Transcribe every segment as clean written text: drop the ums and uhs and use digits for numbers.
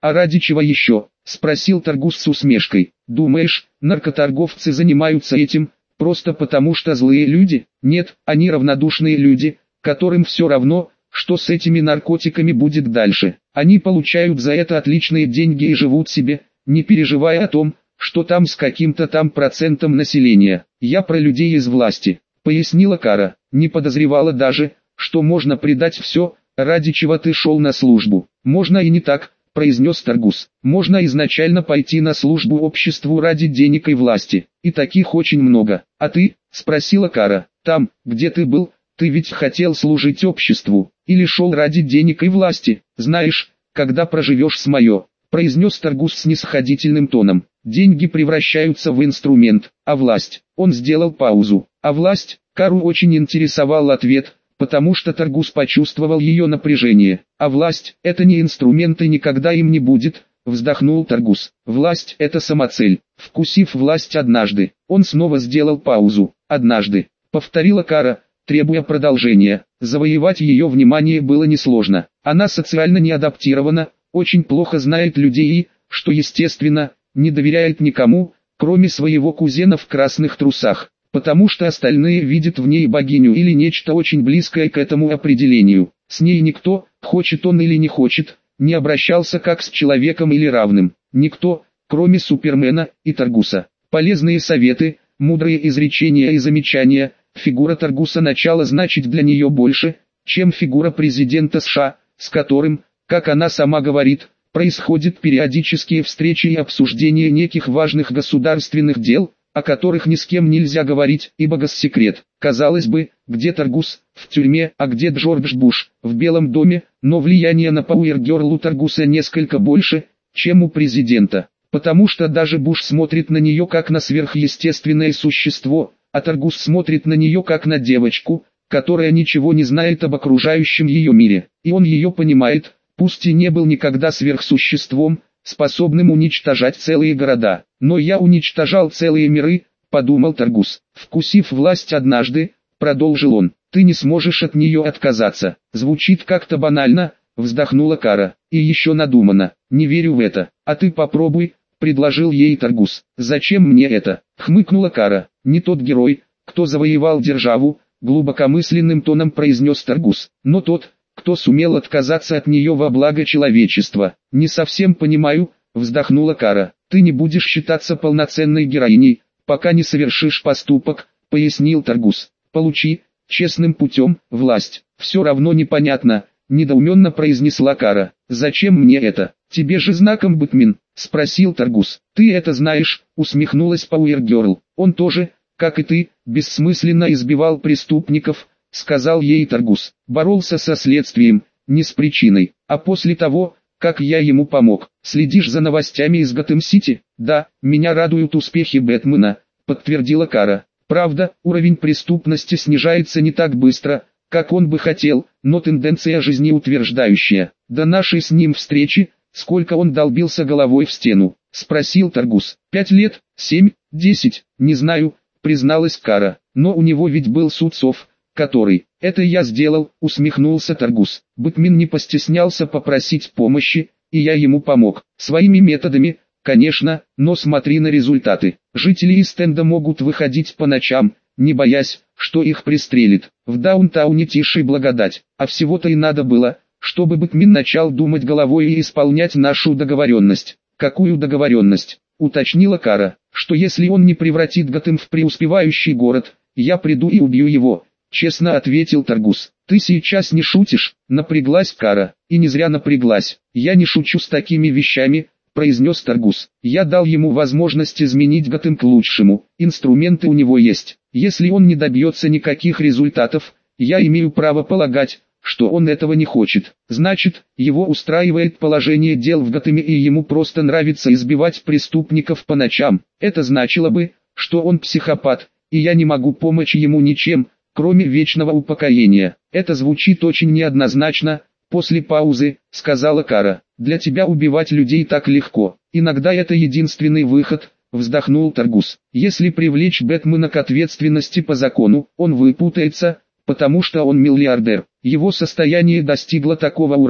«А ради чего еще?» – спросил Таргус с усмешкой. «Думаешь, наркоторговцы занимаются этим просто потому, что злые люди? Нет, они равнодушные люди, которым все равно, что с этими наркотиками будет дальше. Они получают за это отличные деньги и живут себе, не переживая о том, что там с каким-то там процентом населения. Я про людей из власти», — пояснила Кара. «Не подозревала даже, что можно предать все, ради чего ты шел на службу. Можно и не так», — произнес Таргус. «Можно изначально пойти на службу обществу ради денег и власти. И таких очень много. А ты?» — спросила Кара. «Там, где ты был, ты ведь хотел служить обществу, или шел ради денег и власти? Знаешь, когда проживешь с мое», — произнес Таргус с снисходительным тоном, — «деньги превращаются в инструмент, а власть». Он сделал паузу. «А власть?» Кару очень интересовал ответ, потому что Таргус почувствовал ее напряжение. «А власть — это не инструмент и никогда им не будет», — вздохнул Таргус. «Власть — это самоцель. Вкусив власть однажды». Он снова сделал паузу. «Однажды», — повторила Кара, требуя продолжения. Завоевать ее внимание было несложно. Она социально не адаптирована, очень плохо знает людей и, что естественно, не доверяет никому, кроме своего кузена в красных трусах, потому что остальные видят в ней богиню или нечто очень близкое к этому определению. С ней никто, хочет он или не хочет, не обращался как с человеком или равным. Никто, кроме Супермена и Таргуса. Полезные советы, мудрые изречения и замечания. Фигура Таргуса начала значить для нее больше, чем фигура президента США, с которым, как она сама говорит, происходят периодические встречи и обсуждения неких важных государственных дел, о которых ни с кем нельзя говорить, ибо госсекрет. Казалось бы, где Таргус, в тюрьме, а где Джордж Буш, в Белом доме, но влияние на Пауэр-Герл у Таргуса несколько больше, чем у президента, потому что даже Буш смотрит на нее как на сверхъестественное существо, а Таргус смотрит на нее как на девочку, которая ничего не знает об окружающем ее мире, и он ее понимает, пусть и не был никогда сверхсуществом, способным уничтожать целые города. «Но я уничтожал целые миры», — подумал Таргус. «Вкусив власть однажды», — продолжил он, — «ты не сможешь от нее отказаться». «Звучит как-то банально», — вздохнула Кара, — «и еще надумано, не верю в это». «А ты попробуй», — предложил ей Таргус. «Зачем мне это?» — хмыкнула Кара. «Не тот герой, кто завоевал державу», — глубокомысленным тоном произнес Таргус, «но тот, кто сумел отказаться от нее во благо человечества». «Не совсем понимаю», — вздохнула Кара. «Ты не будешь считаться полноценной героиней, пока не совершишь поступок», — пояснил Таргус. «Получи, честным путем, власть». «Все равно непонятно», — недоуменно произнесла Кара. «Зачем мне это? Тебе же знаком Бэтмен», — спросил Таргус. «Ты это знаешь», — усмехнулась Пауэр-Герл. «Он тоже, как и ты, бессмысленно избивал преступников», — сказал ей Таргус. «Боролся со следствием, не с причиной. А после того, как я ему помог, следишь за новостями из Готэм-Сити?» «Да, меня радуют успехи Бэтмена», — подтвердила Кара. «Правда, уровень преступности снижается не так быстро, как он бы хотел, но тенденция жизнеутверждающая. До нашей с ним встречи, сколько он долбился головой в стену?» — спросил Таргус. 5 лет, 7, 10, не знаю», — призналась Кара. «Но у него ведь был Судцов, который...» «Это я сделал», — усмехнулся Таргус. «Бэтмен не постеснялся попросить помощи, и я ему помог. Своими методами, конечно, но смотри на результаты. Жители из стенда могут выходить по ночам, не боясь, что их пристрелит. В даунтауне тише благодать. А всего-то и надо было, чтобы Бэтмен начал думать головой и исполнять нашу договоренность». «Какую договоренность?» — уточнила Кара. «Что если он не превратит Готэм в преуспевающий город, я приду и убью его», — честно ответил Таргус. «Ты сейчас не шутишь?» — напряглась Кара. «И не зря напряглась. Я не шучу с такими вещами», — произнес Таргус. «Я дал ему возможность изменить Готэм к лучшему. Инструменты у него есть. Если он не добьется никаких результатов, я имею право полагать, что он этого не хочет. Значит, его устраивает положение дел в Готэме и ему просто нравится избивать преступников по ночам. Это значило бы, что он психопат, и я не могу помочь ему ничем, кроме вечного упокоения. Это звучит очень неоднозначно», — после паузы, сказала Кара. «Для тебя убивать людей так легко. Иногда это единственный выход», — вздохнул Таргус. «Если привлечь Бэтмена к ответственности по закону, он выпутается, потому что он миллиардер. Его состояние достигло такого уровня,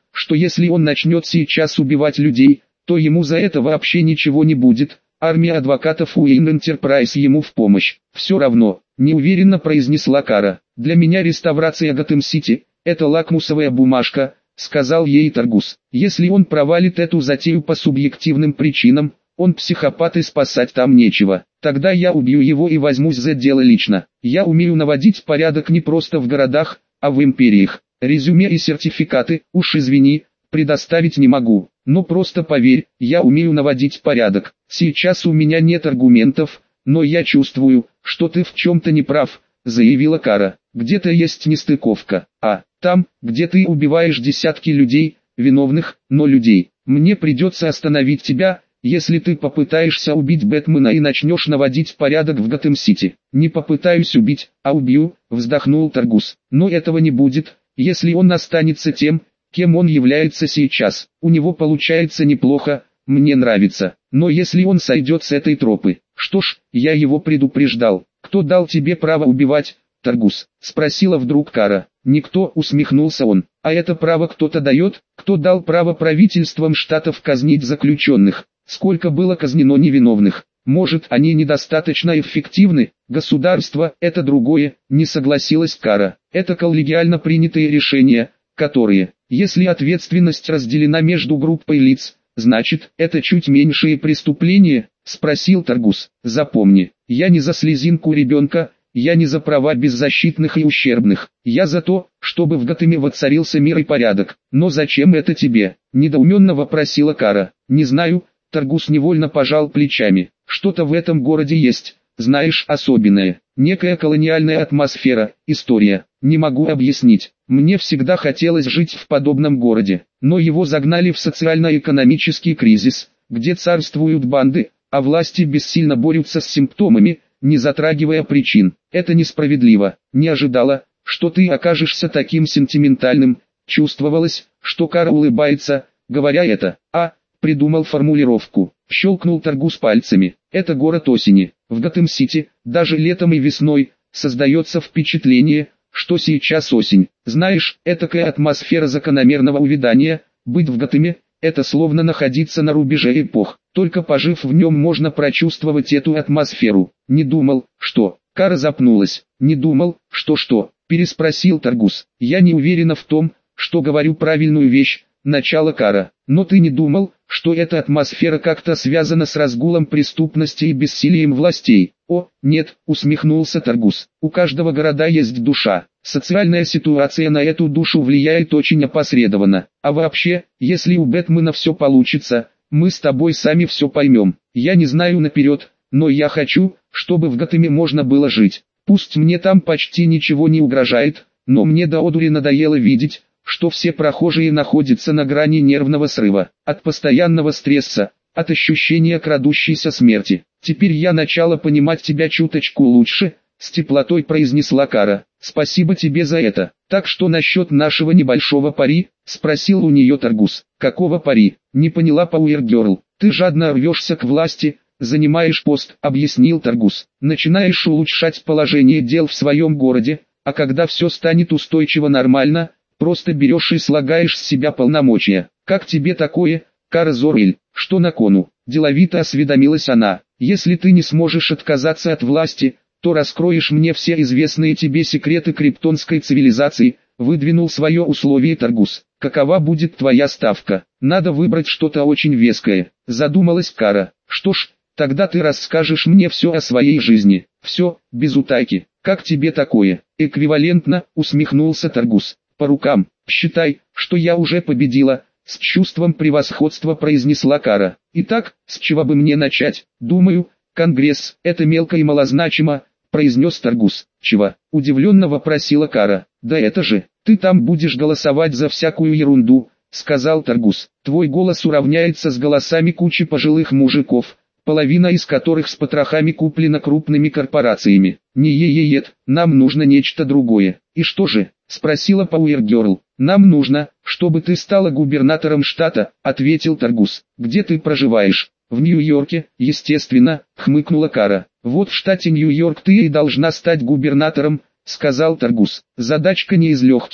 что если он начнет сейчас убивать людей, то ему за это вообще ничего не будет. Армия адвокатов Уэйн Энтерпрайз ему в помощь. Все равно, неуверенно произнесла Кара. Для меня реставрация Готэм-Сити – это лакмусовая бумажка, сказал ей Таргус. Если он провалит эту затею по субъективным причинам, он психопат и спасать там нечего. Тогда я убью его и возьмусь за дело лично. Я умею наводить порядок не просто в городах, а в империях. Резюме и сертификаты, уж извини, предоставить не могу. Но просто поверь, я умею наводить порядок. Сейчас у меня нет аргументов, но я чувствую, что ты в чем-то не прав, заявила Кара. Где-то есть нестыковка. Там, где ты убиваешь десятки людей, виновных, но людей. Мне придется остановить тебя, если ты попытаешься убить Бэтмена и начнешь наводить порядок в Готэм-Сити. Не попытаюсь убить, а убью, вздохнул Таргус. Но этого не будет, если он останется тем, кем он является сейчас. У него получается неплохо, мне нравится. Но если он сойдет с этой тропы, что ж, я его предупреждал. Кто дал тебе право убивать, Таргус? Спросила вдруг Кара. Никто, усмехнулся он. А это право кто-то дает? Кто дал право правительствам штатов казнить заключенных? Сколько было казнено невиновных? Может, они недостаточно эффективны? Государство – это другое, не согласилась Кара. Это коллегиально принятые решения, которые, если ответственность разделена между группой лиц, значит, это чуть меньшие преступления, спросил Таргус. Запомни, я не за слезинку ребенка, я не за права беззащитных и ущербных, я за то, чтобы в Готэме воцарился мир и порядок. Но зачем это тебе? Недоуменно вопросила Кара. Не знаю, Таргус невольно пожал плечами. Что-то в этом городе есть, знаешь, особенное. Некая колониальная атмосфера, история. Не могу объяснить. Мне всегда хотелось жить в подобном городе, но его загнали в социально-экономический кризис, где царствуют банды, а власти бессильно борются с симптомами, не затрагивая причин. Это несправедливо. Не ожидала, что ты окажешься таким сентиментальным. Чувствовалось, что Кара улыбается, говоря это. Придумал формулировку. Щелкнул Таргус пальцами. Это город осени. В Готэм-Сити, даже летом и весной, создается впечатление, что сейчас осень. Знаешь, этакая атмосфера закономерного увядания. Быть в Готэме – это словно находиться на рубеже эпох. Только пожив в нем можно прочувствовать эту атмосферу. Не думал, что... Кара запнулась. Не думал, что... Переспросил Таргус. Я не уверена в том, что говорю правильную вещь. Начало Кара. Но ты не думал, что эта атмосфера как-то связана с разгулом преступности и бессилием властей? Нет, усмехнулся Таргус. У каждого города есть душа. Социальная ситуация на эту душу влияет очень опосредованно. А вообще, если у Бэтмена все получится, мы с тобой сами все поймем. Я не знаю наперед, но я хочу, чтобы в Готэме можно было жить. Пусть мне там почти ничего не угрожает, но мне до одури надоело видеть, что все прохожие находятся на грани нервного срыва, от постоянного стресса, от ощущения крадущейся смерти. Теперь я начала понимать тебя чуточку лучше, с теплотой произнесла Кара. Спасибо тебе за это. Так что насчет нашего небольшого пари, спросил у нее Таргус. Какого пари? Не поняла Пауэргерл. Ты жадно рвешься к власти, занимаешь пост, объяснил Таргус. Начинаешь улучшать положение дел в своем городе, а когда все станет устойчиво нормально, просто берешь и слагаешь с себя полномочия. Как тебе такое, Кара Зор-Эль? Что на кону? Деловито осведомилась она. Если ты не сможешь отказаться от власти, то раскроешь мне все известные тебе секреты криптонской цивилизации, выдвинул свое условие Таргус. Какова будет твоя ставка? Надо выбрать что-то очень веское, задумалась Кара. Что ж, тогда ты расскажешь мне все о своей жизни. Все, без утайки. Как тебе такое? Эквивалентно, усмехнулся Таргус. По рукам, считай, что я уже победила, с чувством превосходства произнесла Кара. Итак, с чего бы мне начать? Думаю, Конгресс, это мелко и малозначимо, произнес Таргус. Чего? Удивленно вопросила Кара. Да это же, ты там будешь голосовать за всякую ерунду, сказал Таргус. Твой голос уравняется с голосами кучи пожилых мужиков, половина из которых с потрохами куплена крупными корпорациями. Не-е-е-ет, нам нужно нечто другое. И что же? Спросила Пауэргерл. Нам нужно, чтобы ты стала губернатором штата, ответил Таргус. Где ты проживаешь? В Нью-Йорке, естественно, хмыкнула Кара. Вот в штате Нью-Йорк ты и должна стать губернатором, сказал Таргус. Задачка не из легких,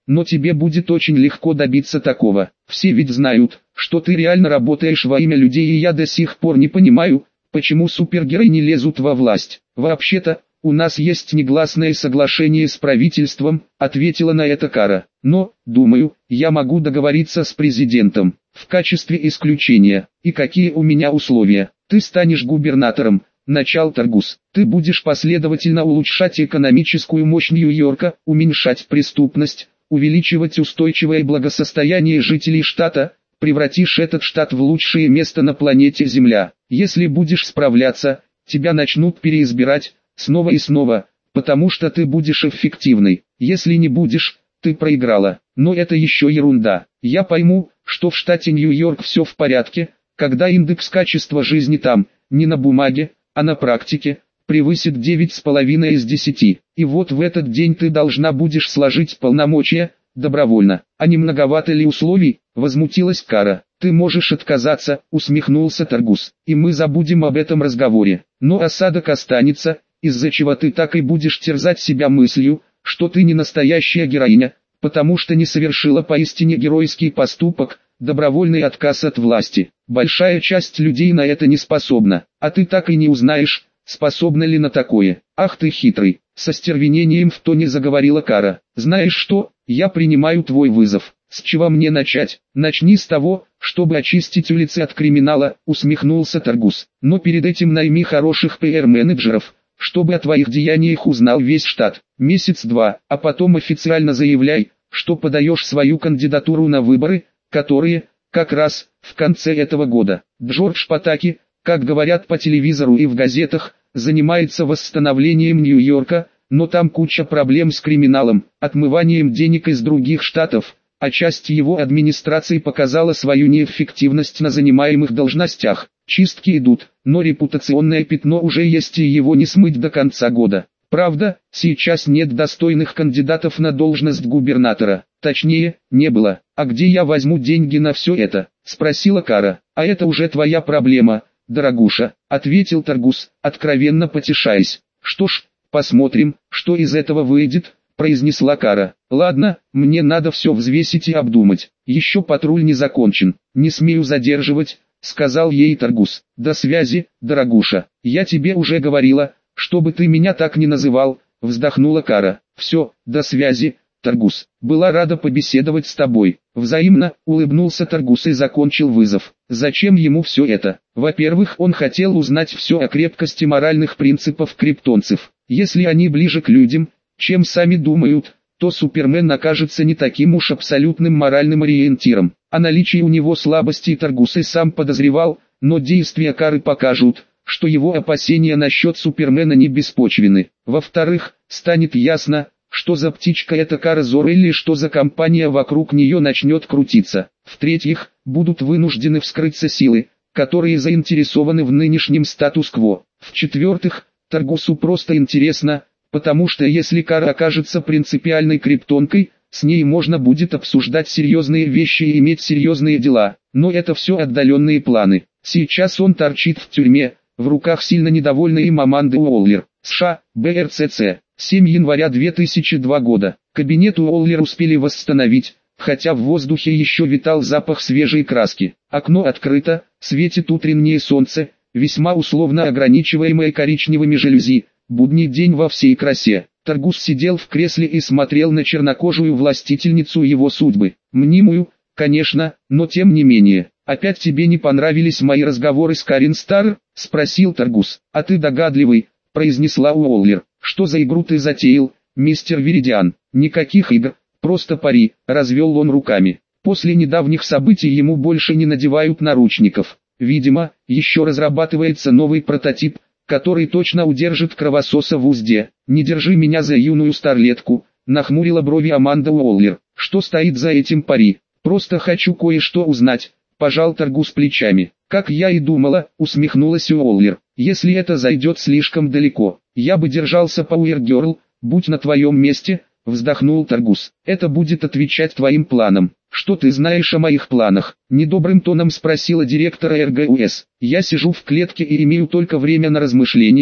но тебе будет очень легко добиться такого. Все ведь знают, что ты реально работаешь во имя людей, и я до сих пор не понимаю, почему супергерои не лезут во власть. Вообще-то, у нас есть негласное соглашение с правительством, ответила на это Кара. Но, думаю, я могу договориться с президентом, в качестве исключения. И какие у меня условия? Ты станешь губернатором, начал Таргус. Ты будешь последовательно улучшать экономическую мощь Нью-Йорка, уменьшать преступность, увеличивать устойчивое благосостояние жителей штата, превратишь этот штат в лучшее место на планете Земля. Если будешь справляться, тебя начнут переизбирать, снова и снова, потому что ты будешь эффективной. Если не будешь, ты проиграла. Но это еще ерунда. Я пойму, что в штате Нью-Йорк все в порядке, когда индекс качества жизни там, не на бумаге, а на практике, превысит 9,5 из 10. И вот в этот день ты должна будешь сложить полномочия, добровольно. А не многовато ли условий? Возмутилась Кара. Ты можешь отказаться, усмехнулся Таргус, и мы забудем об этом разговоре. Но осадок останется, из-за чего ты так и будешь терзать себя мыслью, что ты не настоящая героиня, потому что не совершила поистине геройский поступок, добровольный отказ от власти. Большая часть людей на это не способна, а ты так и не узнаешь, способна ли на такое. Ах ты хитрый, со стервенением в тоне заговорила Кара. Знаешь что, я принимаю твой вызов. С чего мне начать? Начни с того, чтобы очистить улицы от криминала, усмехнулся Таргус. Но перед этим найми хороших PR-менеджеров, чтобы о твоих деяниях узнал весь штат. Месяц-два, а потом официально заявляй, что подаешь свою кандидатуру на выборы, которые, как раз, в конце этого года. Джордж Патаки, как говорят по телевизору и в газетах, занимается восстановлением Нью-Йорка, но там куча проблем с криминалом, отмыванием денег из других штатов, а часть его администрации показала свою неэффективность на занимаемых должностях. Чистки идут, но репутационное пятно уже есть, и его не смыть до конца года. Правда, сейчас нет достойных кандидатов на должность губернатора. Точнее, не было. А где я возьму деньги на все это? Спросила Кара. А это уже твоя проблема, дорогуша, ответил Таргус, откровенно потешаясь. Что ж, посмотрим, что из этого выйдет, произнесла Кара. Ладно, мне надо все взвесить и обдумать. Еще патруль не закончен. Не смею задерживать, сказал ей Таргус. До связи, дорогуша. Я тебе уже говорила, чтобы ты меня так не называл, вздохнула Кара. Все, до связи, Таргус. Была рада побеседовать с тобой. Взаимно, улыбнулся Таргус и закончил вызов. Зачем ему все это? Во-первых, он хотел узнать все о крепкости моральных принципов криптонцев. Если они ближе к людям, чем сами думают, то Супермен окажется не таким уж абсолютным моральным ориентиром. О наличии у него слабостей Таргус и сам подозревал, но действия Кары покажут, что его опасения насчет Супермена не беспочвены. Во-вторых, станет ясно, что за птичка эта Кара Зор или что за компания вокруг нее начнет крутиться. В-третьих, будут вынуждены вскрыться силы, которые заинтересованы в нынешнем статус-кво. В-четвертых, Таргусу просто интересно, потому что если Кара окажется принципиальной криптонкой, с ней можно будет обсуждать серьезные вещи и иметь серьезные дела. Но это все отдаленные планы. Сейчас он торчит в тюрьме, в руках сильно недовольной им Аманды Уоллер. США, БРЦЦ. 7 января 2002 года. Кабинет Уоллер успели восстановить, хотя в воздухе еще витал запах свежей краски. Окно открыто, светит утреннее солнце, весьма условно ограничиваемое коричневыми жалюзи. Будний день во всей красе. Таргус сидел в кресле и смотрел на чернокожую властительницу его судьбы. Мнимую, конечно, но тем не менее. «Опять тебе не понравились мои разговоры с Карин Стар?» – спросил Таргус. «А ты догадливый», – произнесла Уоллер. «Что за игру ты затеял, мистер Веридиан?» «Никаких игр, просто пари», – развел он руками. «После недавних событий ему больше не надевают наручников. Видимо, еще разрабатывается новый прототип, который точно удержит кровососа в узде. Не держи меня за юную старлетку», – нахмурила брови Аманда Уоллер. «Что стоит за этим пари? Просто хочу кое-что узнать», – пожал Таргус плечами. «Как я и думала», – усмехнулась Уоллер. «Если это зайдет слишком далеко, я бы держался Пауэргерл, будь на твоем месте», – вздохнул Таргус. «Это будет отвечать твоим планам». «Что ты знаешь о моих планах?» – недобрым тоном спросила директора РГУС. «Я сижу в клетке и имею только время на размышления», –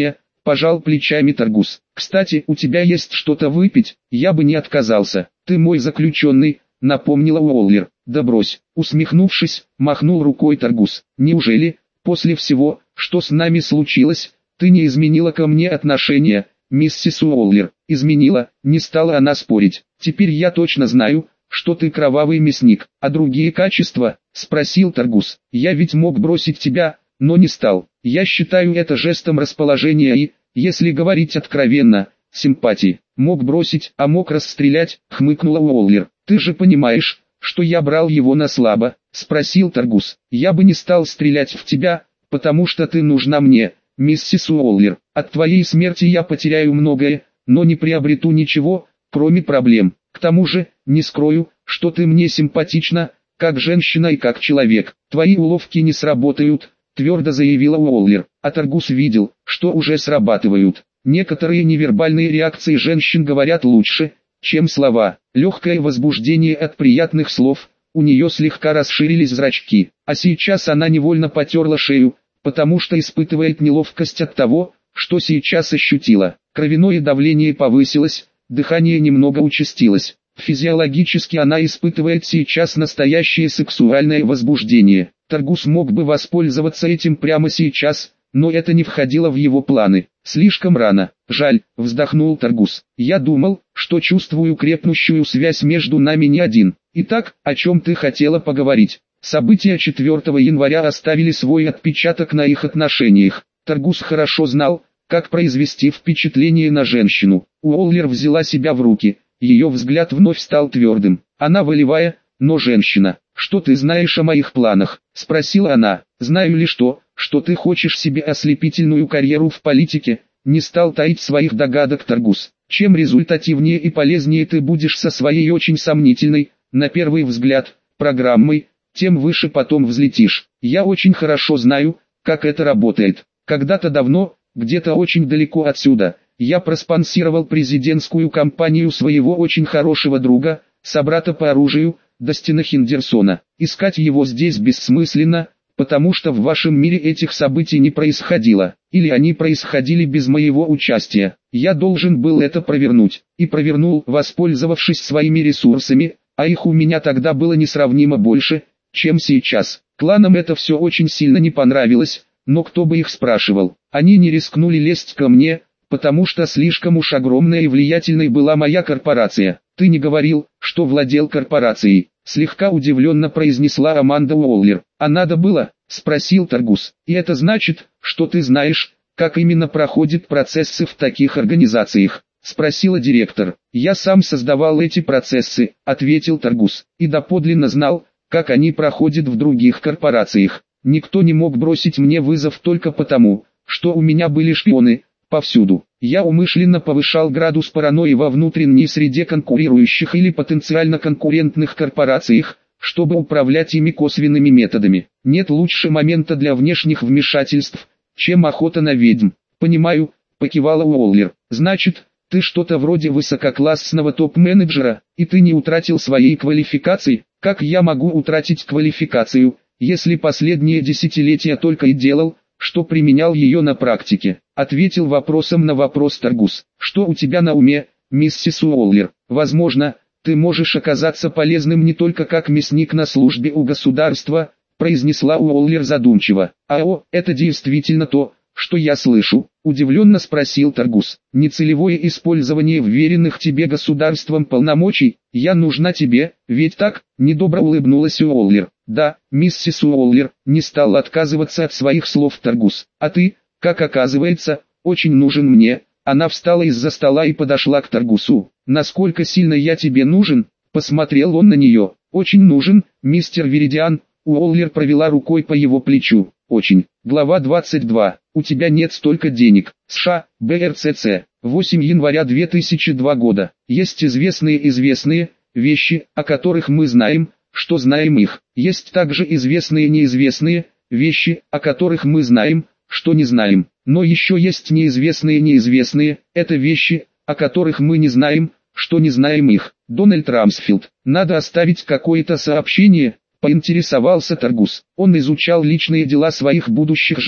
пожал плечами Торгус. Кстати, у тебя есть что-то выпить? Я бы не отказался. Ты мой заключенный, напомнила Уоллер. Да брось, усмехнувшись, махнул рукой Торгус. Неужели, после всего, что с нами случилось, ты не изменила ко мне отношения, миссис Уоллер? Изменила, не стала она спорить. Теперь я точно знаю, что ты кровавый мясник. А другие качества? Спросил Торгус. Я ведь мог бросить тебя, но не стал. Я считаю это жестом расположения и, если говорить откровенно, симпатии. Мог бросить, а мог расстрелять, хмыкнула Уоллер. Ты же понимаешь, что я брал его на слабо, спросил Торгус. Я бы не стал стрелять в тебя, потому что ты нужна мне, миссис Уоллер. От твоей смерти я потеряю многое, но не приобрету ничего, кроме проблем. К тому же, не скрою, что ты мне симпатична, как женщина и как человек. Твои уловки не сработают, твердо заявила Уоллер. А Торгус видел, что уже срабатывают. Некоторые невербальные реакции женщин говорят лучше, чем слова. Легкое возбуждение от приятных слов, у нее слегка расширились зрачки. А сейчас она невольно потерла шею, потому что испытывает неловкость от того, что сейчас ощутила. Кровяное давление повысилось, дыхание немного участилось. Физиологически она испытывает сейчас настоящее сексуальное возбуждение. Торгус мог бы воспользоваться этим прямо сейчас, но это не входило в его планы. Слишком рано. Жаль, вздохнул Торгус. Я думал, что чувствую крепнущую связь между нами не один. Итак, о чем ты хотела поговорить? События 4 января оставили свой отпечаток на их отношениях. Торгус хорошо знал, как произвести впечатление на женщину. Уоллер взяла себя в руки. Ее взгляд вновь стал твердым. Она волевая, но женщина. «Что ты знаешь о моих планах?» – спросила она. «Знаю лишь то, что ты хочешь себе ослепительную карьеру в политике», – не стал таить своих догадок Торгус. «Чем результативнее и полезнее ты будешь со своей очень сомнительной, на первый взгляд, программой, тем выше потом взлетишь. Я очень хорошо знаю, как это работает. Когда-то давно, где-то очень далеко отсюда, я проспонсировал президентскую кампанию своего очень хорошего друга, собрата по оружию, Дастина Хендерсона. Искать его здесь бессмысленно, потому что в вашем мире этих событий не происходило, или они происходили без моего участия. Я должен был это провернуть, и провернул, воспользовавшись своими ресурсами, а их у меня тогда было несравнимо больше, чем сейчас. Кланам это все очень сильно не понравилось, но кто бы их спрашивал. Они не рискнули лезть ко мне, потому что слишком уж огромной и влиятельной была моя корпорация. Ты не говорил, что владел корпорацией, слегка удивленно произнесла Аманда Уоллер. А надо было, спросил Торгус. И это значит, что ты знаешь, как именно проходят процессы в таких организациях, спросила директор. Я сам создавал эти процессы, ответил Торгус, и доподлинно знал, как они проходят в других корпорациях. Никто не мог бросить мне вызов только потому, что у меня были шпионы повсюду. Я умышленно повышал градус паранойи во внутренней среде конкурирующих или потенциально конкурентных корпорациях, чтобы управлять ими косвенными методами. Нет лучше момента для внешних вмешательств, чем охота на ведьм. Понимаю, покивала Уоллер. Значит, ты что-то вроде высококлассного топ-менеджера, и ты не утратил своей квалификации? Как я могу утратить квалификацию, если последние десятилетия только и делал, что применял ее на практике? Ответил вопросом на вопрос Торгус. Что у тебя на уме, миссис Уоллер? Возможно, ты можешь оказаться полезным не только как мясник на службе у государства, произнесла Уоллер задумчиво. Это действительно то, что я слышу, удивленно спросил Торгус. Нецелевое использование вверенных тебе государством полномочий? Я нужна тебе, ведь так? Недобро улыбнулась Уоллер. Да, миссис Уоллер, не стал отказываться от своих слов Торгус. А ты, как оказывается, очень нужен мне. Она встала из-за стола и подошла к Торгусу. Насколько сильно я тебе нужен? Посмотрел он на нее. Очень нужен, мистер Веридиан. Уоллер провела рукой по его плечу. Очень. Глава 22. У тебя нет столько денег. США, БРЦЦ. 8 января 2002 года. Есть известные вещи, о которых мы знаем, что знаем их. Есть также известные неизвестные вещи, о которых мы знаем, что не знаем. Но еще есть неизвестные, это вещи, о которых мы не знаем, что не знаем их. Дональд Рамсфилд. Надо оставить какое-то сообщение, поинтересовался Торгус. Он изучал личные дела своих будущих жертв.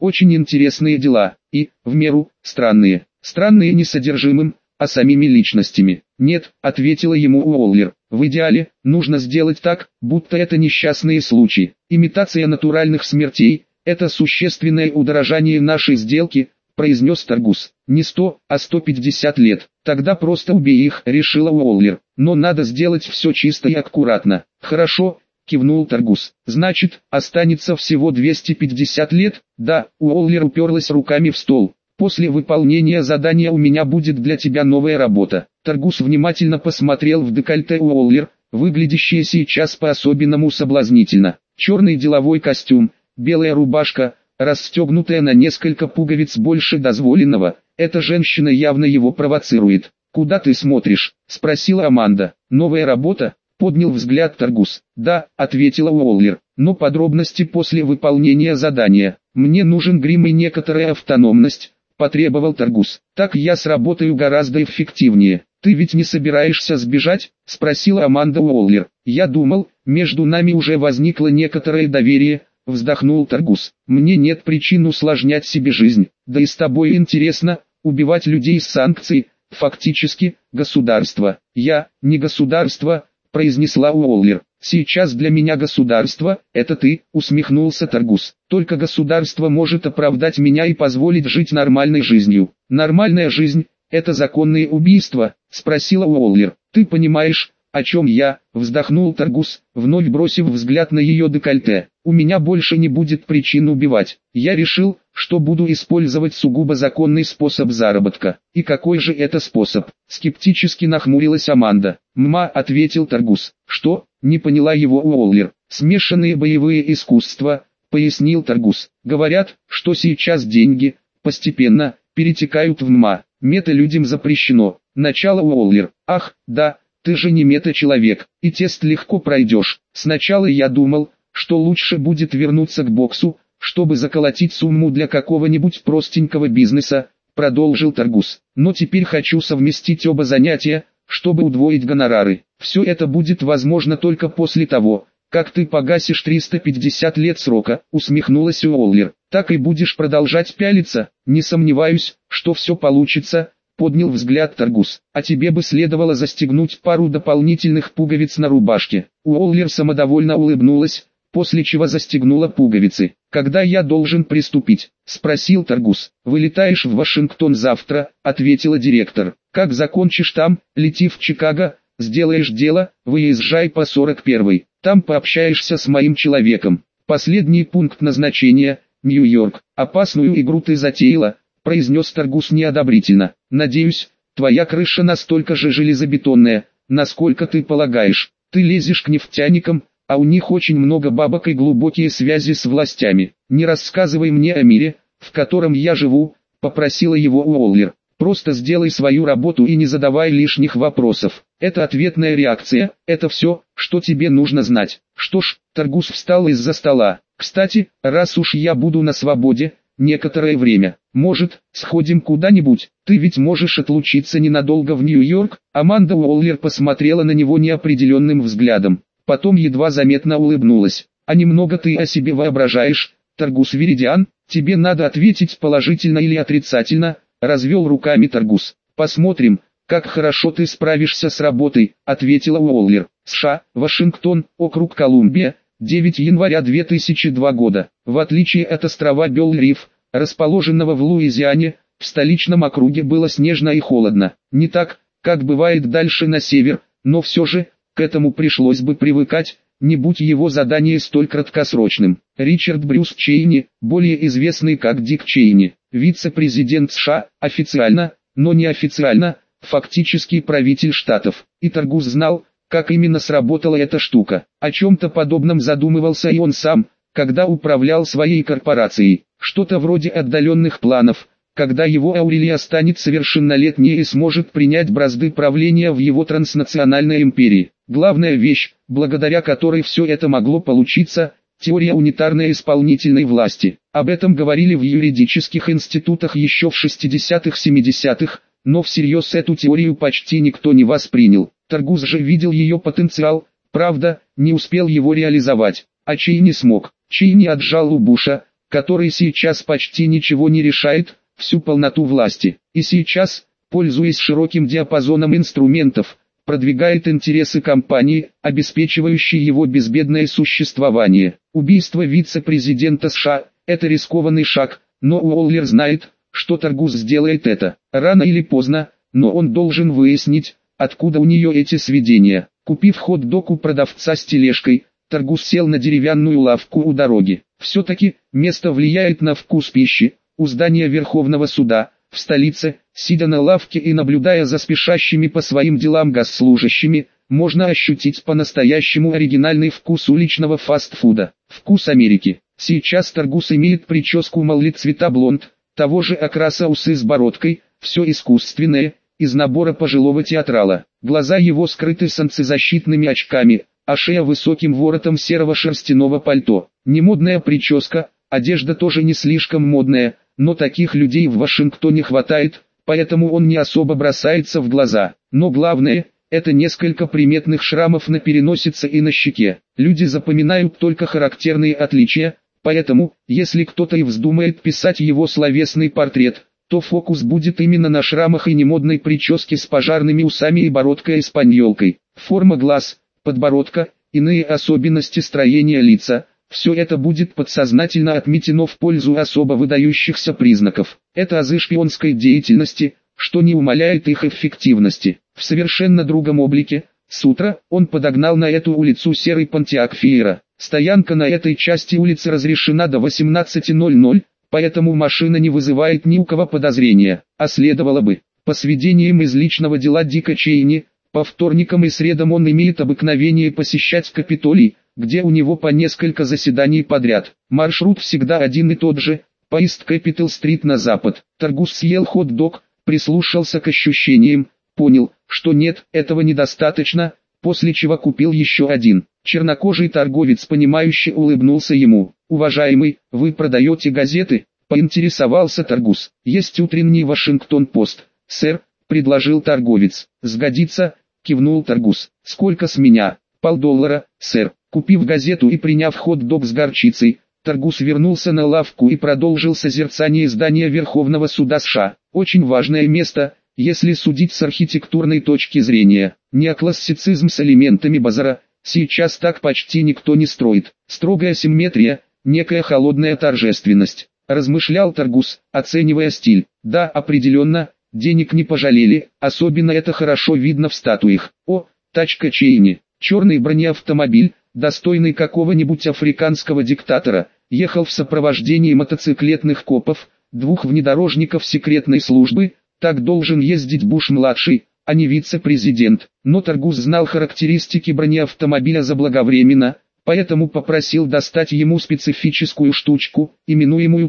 Очень интересные дела, и, в меру, странные. Странные не содержимым, а самими личностями. Нет, ответила ему Уоллер. В идеале, нужно сделать так, будто это несчастные случаи. Имитация натуральных смертей – это существенное удорожание нашей сделки, произнес Таргус. Не 100, а 150 лет. Тогда просто убей их, решила Уоллер. Но надо сделать все чисто и аккуратно. Хорошо, кивнул Таргус. Значит, останется всего 250 лет? Да, Уоллер уперлась руками в стол. После выполнения задания у меня будет для тебя новая работа. Таргус внимательно посмотрел в декольте Уоллер, выглядящее сейчас по-особенному соблазнительно. Черный деловой костюм, белая рубашка, расстегнутая на несколько пуговиц больше дозволенного. Эта женщина явно его провоцирует. «Куда ты смотришь?» – спросила Аманда. «Новая работа?» – поднял взгляд Таргус. «Да», – ответила Уоллер, – «но подробности после выполнения задания. Мне нужен грим и некоторая автономность», – потребовал Таргус. «Так я сработаю гораздо эффективнее». «Ты ведь не собираешься сбежать?» – спросила Аманда Уоллер. «Я думал, между нами уже возникло некоторое доверие», – вздохнул Таргус. «Мне нет причин усложнять себе жизнь. Да и с тобой интересно, убивать людей с санкций, фактически, государство». «Я, не государство», – произнесла Уоллер. «Сейчас для меня государство – это ты», – усмехнулся Таргус. «Только государство может оправдать меня и позволить жить нормальной жизнью». «Нормальная жизнь – это законные убийства?» – спросила Уоллер. «Ты понимаешь, о чем я?» – вздохнул Таргус, вновь бросив взгляд на ее декольте. «У меня больше не будет причин убивать. Я решил, что буду использовать сугубо законный способ заработка». «И какой же это способ?» – скептически нахмурилась Аманда. «Мма», – ответил Таргус. «Что?» – не поняла его Уоллер. «Смешанные боевые искусства», – пояснил Таргус. «Говорят, что сейчас деньги, постепенно, перетекают в ММА. Мета-людям запрещено». Начало Уоллер. «Ах, да, ты же не мета-человек, и тест легко пройдешь. Сначала я думал, что лучше будет вернуться к боксу, чтобы заколотить сумму для какого-нибудь простенького бизнеса», – продолжил Таргус. «Но теперь хочу совместить оба занятия, чтобы удвоить гонорары. Все это будет возможно только после того, как ты погасишь 350 лет срока», – усмехнулась Уоллер. «Так и будешь продолжать пялиться?» «Не сомневаюсь, что все получится», – поднял взгляд Таргус. «А тебе бы следовало застегнуть пару дополнительных пуговиц на рубашке». Уоллер самодовольно улыбнулась, после чего застегнула пуговицы. «Когда я должен приступить?» – спросил Таргус. «Вылетаешь в Вашингтон завтра», – ответила директор. «Как закончишь там, лети в Чикаго, сделаешь дело, выезжай по 41-й. Там пообщаешься с моим человеком. Последний пункт назначения – Нью-Йорк. Опасную игру ты затеяла», – произнес Таргус неодобрительно. «Надеюсь, твоя крыша настолько же железобетонная, насколько ты полагаешь. Ты лезешь к нефтяникам, а у них очень много бабок и глубокие связи с властями. Не рассказывай мне о мире, в котором я живу», – попросила его Уоллер. «Просто сделай свою работу и не задавай лишних вопросов. Это ответная реакция, это все, что тебе нужно знать». «Что ж», – Таргус встал из-за стола. «Кстати, раз уж я буду на свободе, некоторое время, может, сходим куда-нибудь? Ты ведь можешь отлучиться ненадолго в Нью-Йорк?» Аманда Уоллер посмотрела на него неопределенным взглядом. Потом едва заметно улыбнулась. «А немного ты о себе воображаешь, Таргус Виридиан? Тебе надо ответить положительно или отрицательно», – развел руками Таргус. «Посмотрим, как хорошо ты справишься с работой», – ответила Уоллер. США, Вашингтон, округ Колумбия, 9 января 2002 года. В отличие от острова Белл-Риф, расположенного в Луизиане, в столичном округе было снежно и холодно. Не так, как бывает дальше на север, но все же, к этому пришлось бы привыкать, не будь его задание столь краткосрочным. Ричард Брюс Чейни, более известный как Дик Чейни, вице-президент США, официально, но неофициально, фактически правитель штатов. И Таргус знал, как именно сработала эта штука. О чем-то подобном задумывался и он сам, когда управлял своей корпорацией. Что-то вроде отдаленных планов, когда его Аурелия станет совершеннолетней и сможет принять бразды правления в его транснациональной империи. Главная вещь, благодаря которой все это могло получиться – теория унитарной исполнительной власти. Об этом говорили в юридических институтах еще в 60-70-х, но всерьез эту теорию почти никто не воспринял. Таргус же видел ее потенциал, правда, не успел его реализовать. А Чейни смог. Чейни отжал у Буша, который сейчас почти ничего не решает, всю полноту власти. И сейчас, пользуясь широким диапазоном инструментов, продвигает интересы компании, обеспечивающей его безбедное существование. Убийство вице-президента США – это рискованный шаг, но Уоллер знает, что Таргус сделает это. Рано или поздно, но он должен выяснить, откуда у нее эти сведения. Купив хот-дог у продавца с тележкой, Таргус сел на деревянную лавку у дороги. Все-таки, место влияет на вкус пищи. У здания Верховного суда, в столице, сидя на лавке и наблюдая за спешащими по своим делам госслужащими, можно ощутить по-настоящему оригинальный вкус уличного фастфуда. Вкус Америки. Сейчас Таргус имеет прическу молли цвета блонд, того же окраса усы с бородкой, все искусственное, из набора пожилого театрала. Глаза его скрыты солнцезащитными очками, а шея высоким воротом серого шерстяного пальто. Немодная прическа, одежда тоже не слишком модная, но таких людей в Вашингтоне хватает, поэтому он не особо бросается в глаза. Но главное, это несколько приметных шрамов на переносице и на щеке. Люди запоминают только характерные отличия, поэтому, если кто-то и вздумает писать его словесный портрет, то фокус будет именно на шрамах и немодной прическе с пожарными усами и бородкой-эспаньолкой. Форма глаз, подбородка, иные особенности строения лица – все это будет подсознательно отметено в пользу особо выдающихся признаков. Это азы шпионской деятельности, что не умаляет их эффективности. В совершенно другом облике, с утра, он подогнал на эту улицу серый Pontiac Fiero. Стоянка на этой части улицы разрешена до 18:00, поэтому машина не вызывает ни у кого подозрения, а следовало бы. По сведениям из личного дела Дика Чейни, по вторникам и средам он имеет обыкновение посещать Капитолий, где у него по несколько заседаний подряд. Маршрут всегда один и тот же, по East Capitol Street на запад. Таргус съел хот-дог, прислушался к ощущениям, понял, что нет, этого недостаточно, после чего купил еще один. Чернокожий торговец понимающе улыбнулся ему. «Уважаемый, вы продаете газеты?» – поинтересовался Таргус. «Есть утренний Вашингтон-Пост, сэр», – предложил торговец. «Сгодится», – кивнул Таргус. «Сколько с меня?» $5, сэр». Купив газету и приняв хот-дог с горчицей, Таргус вернулся на лавку и продолжил созерцание здания Верховного суда США. Очень важное место, если судить с архитектурной точки зрения. Неоклассицизм с элементами базара, сейчас так почти никто не строит. Строгая симметрия, некая холодная торжественность. Размышлял Таргус, оценивая стиль. Да, определенно, денег не пожалели, особенно это хорошо видно в статуях. О, тачка Чейни, черный бронеавтомобиль, достойный какого-нибудь африканского диктатора, ехал в сопровождении мотоциклетных копов, 2 внедорожников секретной службы. Так должен ездить Буш-младший, а не вице-президент. Но Таргус знал характеристики бронеавтомобиля заблаговременно, поэтому попросил достать ему специфическую штучку, именуемую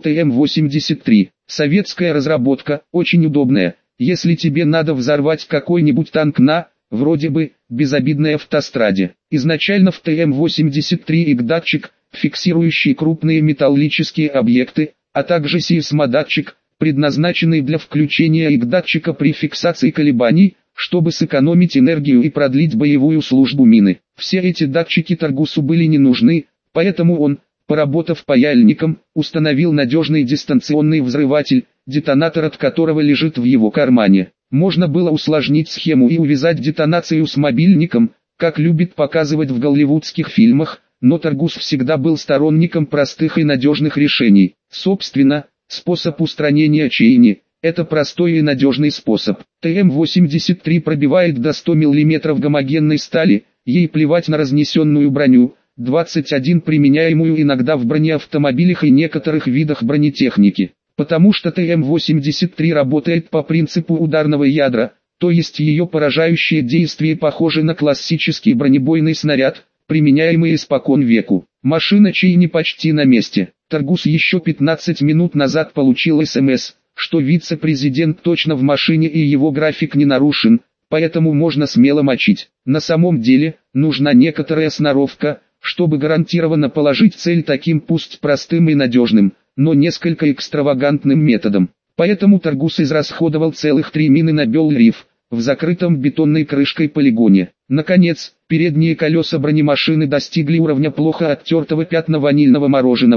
ТМ-83. Советская разработка, очень удобная, если тебе надо взорвать какой-нибудь танк на, вроде бы, безобидной автостраде. Изначально в ТМ-83 ИК-датчик, фиксирующий крупные металлические объекты, а также сейсмодатчик, предназначенный для включения ИК-датчика при фиксации колебаний, чтобы сэкономить энергию и продлить боевую службу мины. Все эти датчики Таргусу были не нужны, поэтому он, поработав паяльником, установил надежный дистанционный взрыватель, детонатор от которого лежит в его кармане. Можно было усложнить схему и увязать детонацию с мобильником, как любит показывать в голливудских фильмах, но Таргус всегда был сторонником простых и надежных решений. Собственно, способ устранения Чейни – это простой и надежный способ. ТМ-83 пробивает до 100 мм гомогенной стали, ей плевать на разнесенную броню, 21 применяемую иногда в бронеавтомобилях и некоторых видах бронетехники. Потому что ТМ-83 работает по принципу ударного ядра, то есть ее поражающее действие похоже на классический бронебойный снаряд, применяемый испокон веку. Машина Чейни почти на месте. Таргус еще 15 минут назад получил СМС, что вице-президент точно в машине и его график не нарушен, поэтому можно смело мочить. На самом деле, нужна некоторая сноровка, чтобы гарантированно положить цель таким пусть простым и надежным, но несколько экстравагантным методом. Поэтому Таргус израсходовал целых 3 мины на Белл-Риф, в закрытом бетонной крышкой полигоне. Наконец, передние колеса бронемашины достигли уровня плохо оттертого пятна ванильного мороженого,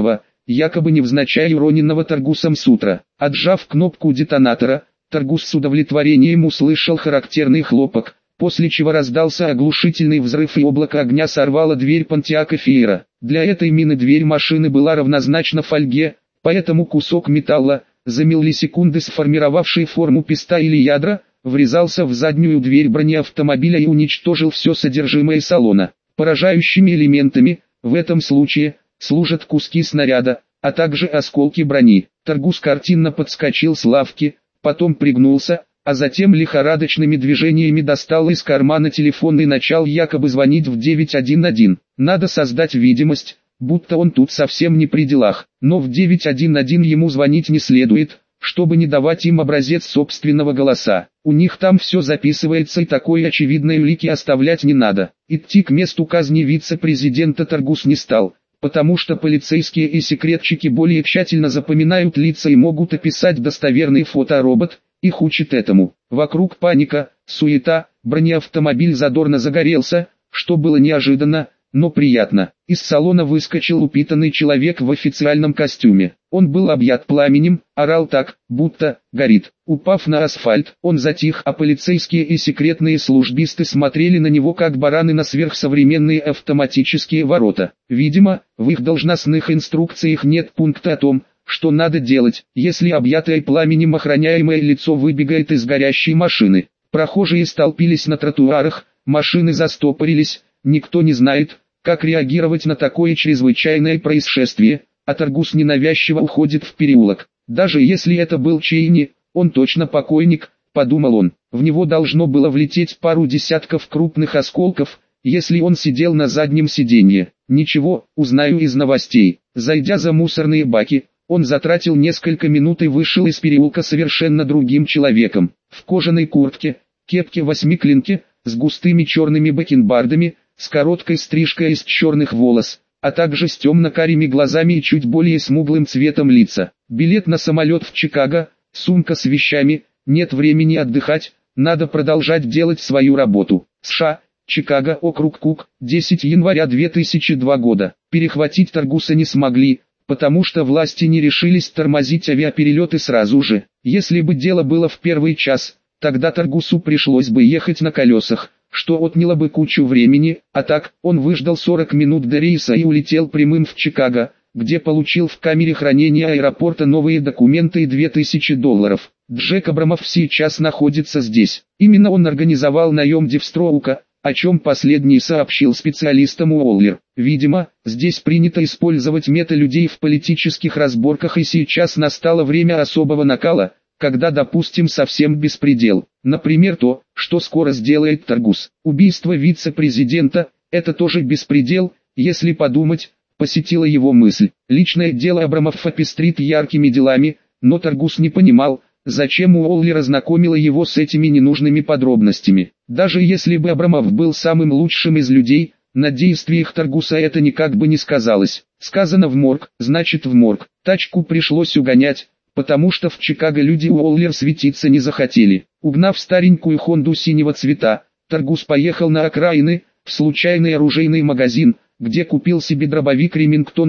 якобы невзначай уроненного Таргусом с утра. Отжав кнопку детонатора, Таргус с удовлетворением услышал характерный хлопок, после чего раздался оглушительный взрыв и облако огня сорвало дверь Понтиака Фиера. Для этой мины дверь машины была равнозначна фольге, поэтому кусок металла, за миллисекунды сформировавший форму писта или ядра, врезался в заднюю дверь бронеавтомобиля и уничтожил все содержимое салона. Поражающими элементами, в этом случае, служат куски снаряда, а также осколки брони. Таргус картинно подскочил с лавки, потом пригнулся, а затем лихорадочными движениями достал из кармана телефон и начал якобы звонить в 911. Надо создать видимость, будто он тут совсем не при делах, но в 911 ему звонить не следует, чтобы не давать им образец собственного голоса. У них там все записывается и такой очевидной улики оставлять не надо. Идти к месту казни вице-президента Таргус не стал, потому что полицейские и секретчики более тщательно запоминают лица и могут описать достоверный фоторобот, их учат этому. Вокруг паника, суета, бронеавтомобиль задорно загорелся, что было неожиданно, но приятно. Из салона выскочил упитанный человек в официальном костюме. Он был объят пламенем, орал так, будто горит. Упав на асфальт, он затих, а полицейские и секретные службисты смотрели на него как бараны на сверхсовременные автоматические ворота. Видимо, в их должностных инструкциях нет пункта о том, что надо делать, если объятое пламенем охраняемое лицо выбегает из горящей машины. Прохожие столпились на тротуарах, машины застопорились, никто не знает, как реагировать на такое чрезвычайное происшествие, а Таргус ненавязчиво уходит в переулок. Даже если это был Чейни, он точно покойник, подумал он. В него должно было влететь пару десятков крупных осколков, если он сидел на заднем сиденье. Ничего, узнаю из новостей. Зайдя за мусорные баки, он затратил несколько минут и вышел из переулка совершенно другим человеком. В кожаной куртке, кепке восьмиклинке, с густыми черными бакенбардами, с короткой стрижкой из черных волос, а также с темно-карими глазами и чуть более смуглым цветом лица. Билет на самолет в Чикаго, сумка с вещами, нет времени отдыхать, надо продолжать делать свою работу. США, Чикаго, округ Кук, 10 января 2002 года. Перехватить Таргуса не смогли, потому что власти не решились тормозить авиаперелеты сразу же. Если бы дело было в первый час, тогда Таргусу пришлось бы ехать на колесах, что отняло бы кучу времени, а так, он выждал 40 минут до рейса и улетел прямым в Чикаго, где получил в камере хранения аэропорта новые документы и $2000. Джек Абрамов сейчас находится здесь. Именно он организовал наем Девстроука, о чем последний сообщил специалистам Уоллер. Видимо, здесь принято использовать мета-людей в политических разборках, и сейчас настало время особого накала, когда, допустим, совсем беспредел. Например, то, что скоро сделает Таргус. Убийство вице-президента – это тоже беспредел, если подумать, посетила его мысль. Личное дело Абрамова пестрит яркими делами, но Таргус не понимал, зачем Уоллер ознакомила его с этими ненужными подробностями. Даже если бы Абрамов был самым лучшим из людей, на действиях Таргуса это никак бы не сказалось. Сказано в морг, значит в морг. Тачку пришлось угонять, потому что в Чикаго люди Уоллер светиться не захотели. Угнав старенькую Хонду синего цвета, Таргус поехал на окраины, в случайный оружейный магазин, где купил себе дробовик Ремингтон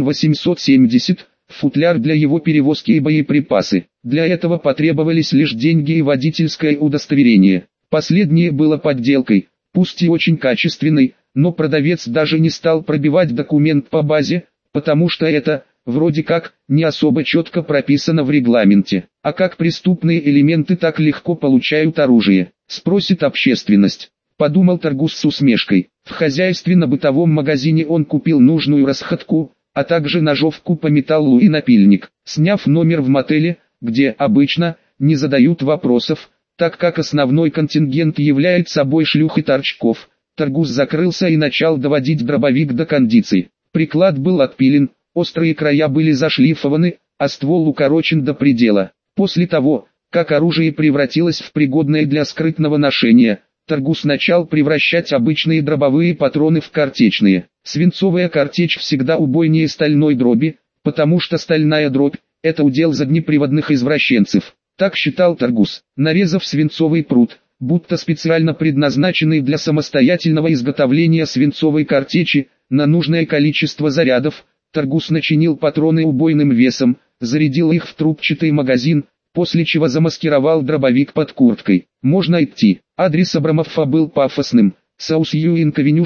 870, футляр для его перевозки и боеприпасы. Для этого потребовались лишь деньги и водительское удостоверение. Последнее было подделкой, пусть и очень качественной, но продавец даже не стал пробивать документ по базе, потому что это, вроде как, не особо четко прописано в регламенте. А как преступные элементы так легко получают оружие, спросит общественность. Подумал Таргус с усмешкой. В хозяйственно-бытовом магазине он купил нужную расходку, а также ножовку по металлу и напильник. Сняв номер в мотеле, где, обычно, не задают вопросов, так как основной контингент является собой шлюх и торчков, Таргус закрылся и начал доводить дробовик до кондиции. Приклад был отпилен, острые края были зашлифованы, а ствол укорочен до предела. После того, как оружие превратилось в пригодное для скрытного ношения, Таргус начал превращать обычные дробовые патроны в картечные. Свинцовая картечь всегда убойнее стальной дроби, потому что стальная дробь – это удел заднеприводных извращенцев. Так считал Таргус. Нарезав свинцовый прут, будто специально предназначенный для самостоятельного изготовления свинцовой картечи, на нужное количество зарядов, Таргус начинил патроны убойным весом, зарядил их в трубчатый магазин, после чего замаскировал дробовик под курткой. «Можно идти». Адрес Абрамова был пафосным. Саус Юинг-авеню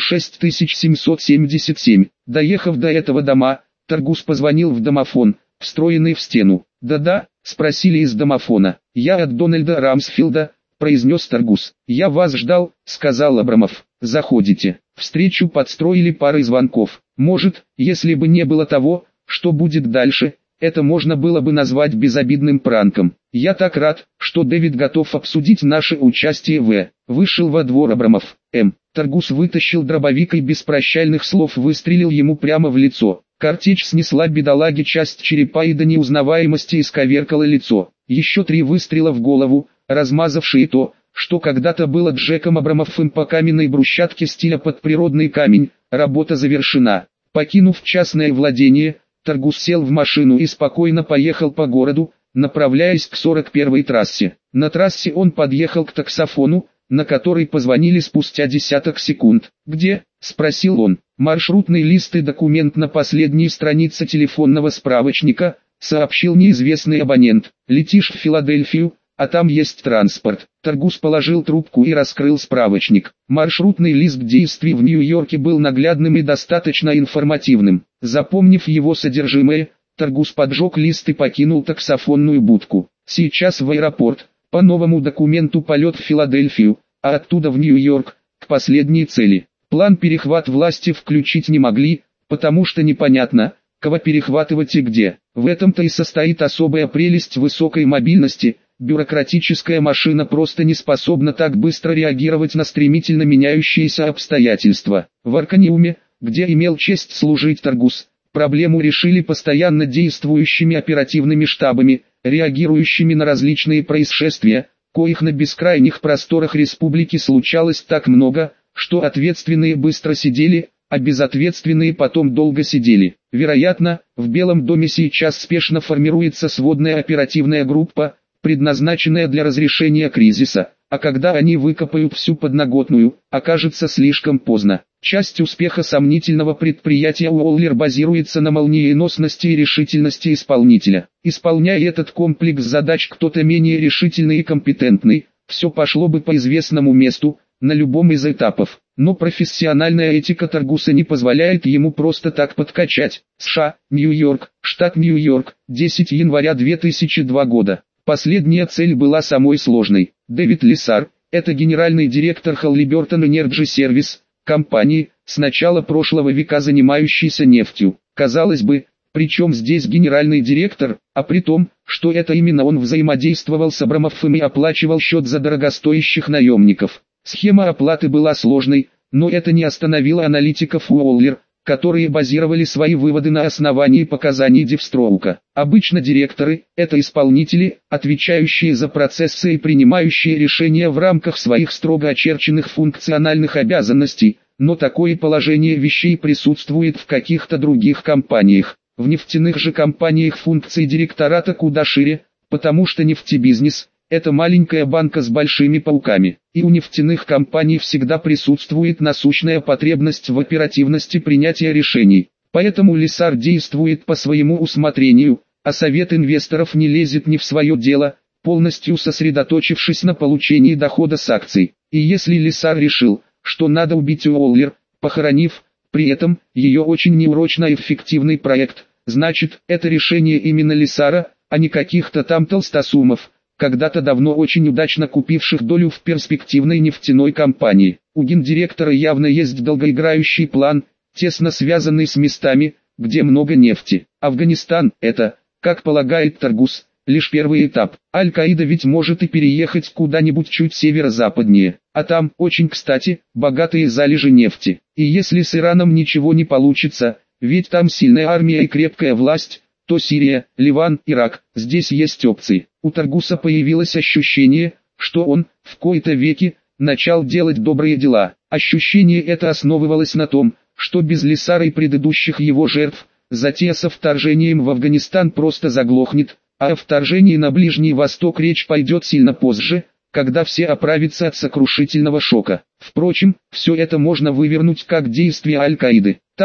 6777. Доехав до этого дома, Таргус позвонил в домофон, встроенный в стену. «Да-да», — спросили из домофона. «Я от Дональда Рамсфилда», — произнес Таргус. «Я вас ждал», — сказал Абрамов. «Заходите». Встречу подстроили парой звонков. Может, если бы не было того, что будет дальше, это можно было бы назвать безобидным пранком. «Я так рад, что Дэвид готов обсудить наше участие в...» Вышел во двор Абрамов. Таргус вытащил дробовик и без прощальных слов выстрелил ему прямо в лицо. Картечь снесла бедолаге часть черепа и до неузнаваемости исковеркала лицо. Еще 3 выстрела в голову, размазавшие то, что когда-то было Джеком Абрамовым по каменной брусчатке стиля под природный камень. Работа завершена. Покинув частное владение, Таргус сел в машину и спокойно поехал по городу, направляясь к 41-й трассе. На трассе он подъехал к таксофону, на который позвонили спустя десяток секунд. «Где?» – спросил он. «Маршрутный лист и документ на последней странице телефонного справочника», – сообщил неизвестный абонент. «Летишь в Филадельфию, а там есть транспорт». Таргус положил трубку и раскрыл справочник. Маршрутный лист действий в Нью-Йорке был наглядным и достаточно информативным. Запомнив его содержимое, Таргус поджег лист и покинул таксофонную будку. «Сейчас в аэропорт. По новому документу полет в Филадельфию, а оттуда в Нью-Йорк, к последней цели». План перехват власти включить не могли, потому что непонятно, кого перехватывать и где. В этом-то и состоит особая прелесть высокой мобильности. Бюрократическая машина просто не способна так быстро реагировать на стремительно меняющиеся обстоятельства. В Арканиуме, где имел честь служить Таргус, проблему решили постоянно действующими оперативными штабами, реагирующими на различные происшествия, коих на бескрайних просторах республики случалось так много, что ответственные быстро сидели, а безответственные потом долго сидели. Вероятно, в Белом доме сейчас спешно формируется сводная оперативная группа, предназначенная для разрешения кризиса, а когда они выкопают всю подноготную, окажется слишком поздно. Часть успеха сомнительного предприятия Уоллер базируется на молниеносности и решительности исполнителя. Исполняя этот комплекс задач кто-то менее решительный и компетентный, все пошло бы по известному месту, на любом из этапов. Но профессиональная этика Таргуса не позволяет ему просто так подкачать. США, Нью-Йорк, штат Нью-Йорк, 10 января 2002 года. Последняя цель была самой сложной. Дэвид Лиссар, это генеральный директор Halliburton Energy Service, компании, с начала прошлого века занимающейся нефтью. Казалось бы, причем здесь генеральный директор, а при том, что это именно он взаимодействовал с Абрамовым и оплачивал счет за дорогостоящих наемников. Схема оплаты была сложной, но это не остановило аналитиков Уоллер, которые базировали свои выводы на основании показаний Девстроука. Обычно директоры – это исполнители, отвечающие за процессы и принимающие решения в рамках своих строго очерченных функциональных обязанностей, но такое положение вещей присутствует в каких-то других компаниях. В нефтяных же компаниях функции директората куда шире, потому что нефтебизнес – это маленькая банка с большими пауками, и у нефтяных компаний всегда присутствует насущная потребность в оперативности принятия решений. Поэтому Лиссар действует по своему усмотрению, а совет инвесторов не лезет ни в свое дело, полностью сосредоточившись на получении дохода с акций. И если Лиссар решил, что надо убить Уоллер, похоронив, при этом, ее очень неурочно эффективный проект, значит, это решение именно Лиссара, а не каких-то там толстосумов, когда-то давно очень удачно купивших долю в перспективной нефтяной компании. У гендиректора явно есть долгоиграющий план, тесно связанный с местами, где много нефти. Афганистан – это, как полагает Таргус, лишь первый этап. Аль-Каида ведь может и переехать куда-нибудь чуть северо-западнее, а там, очень кстати, богатые залежи нефти. И если с Ираном ничего не получится, ведь там сильная армия и крепкая власть, то Сирия, Ливан, Ирак, здесь есть опции. У Таргуса появилось ощущение, что он, в кои-то веки, начал делать добрые дела. Ощущение это основывалось на том, что без Лиссара и предыдущих его жертв, затея со вторжением в Афганистан просто заглохнет, а о вторжении на Ближний Восток речь пойдет сильно позже, когда все оправятся от сокрушительного шока. Впрочем, все это можно вывернуть как действие Аль-Каиды, так,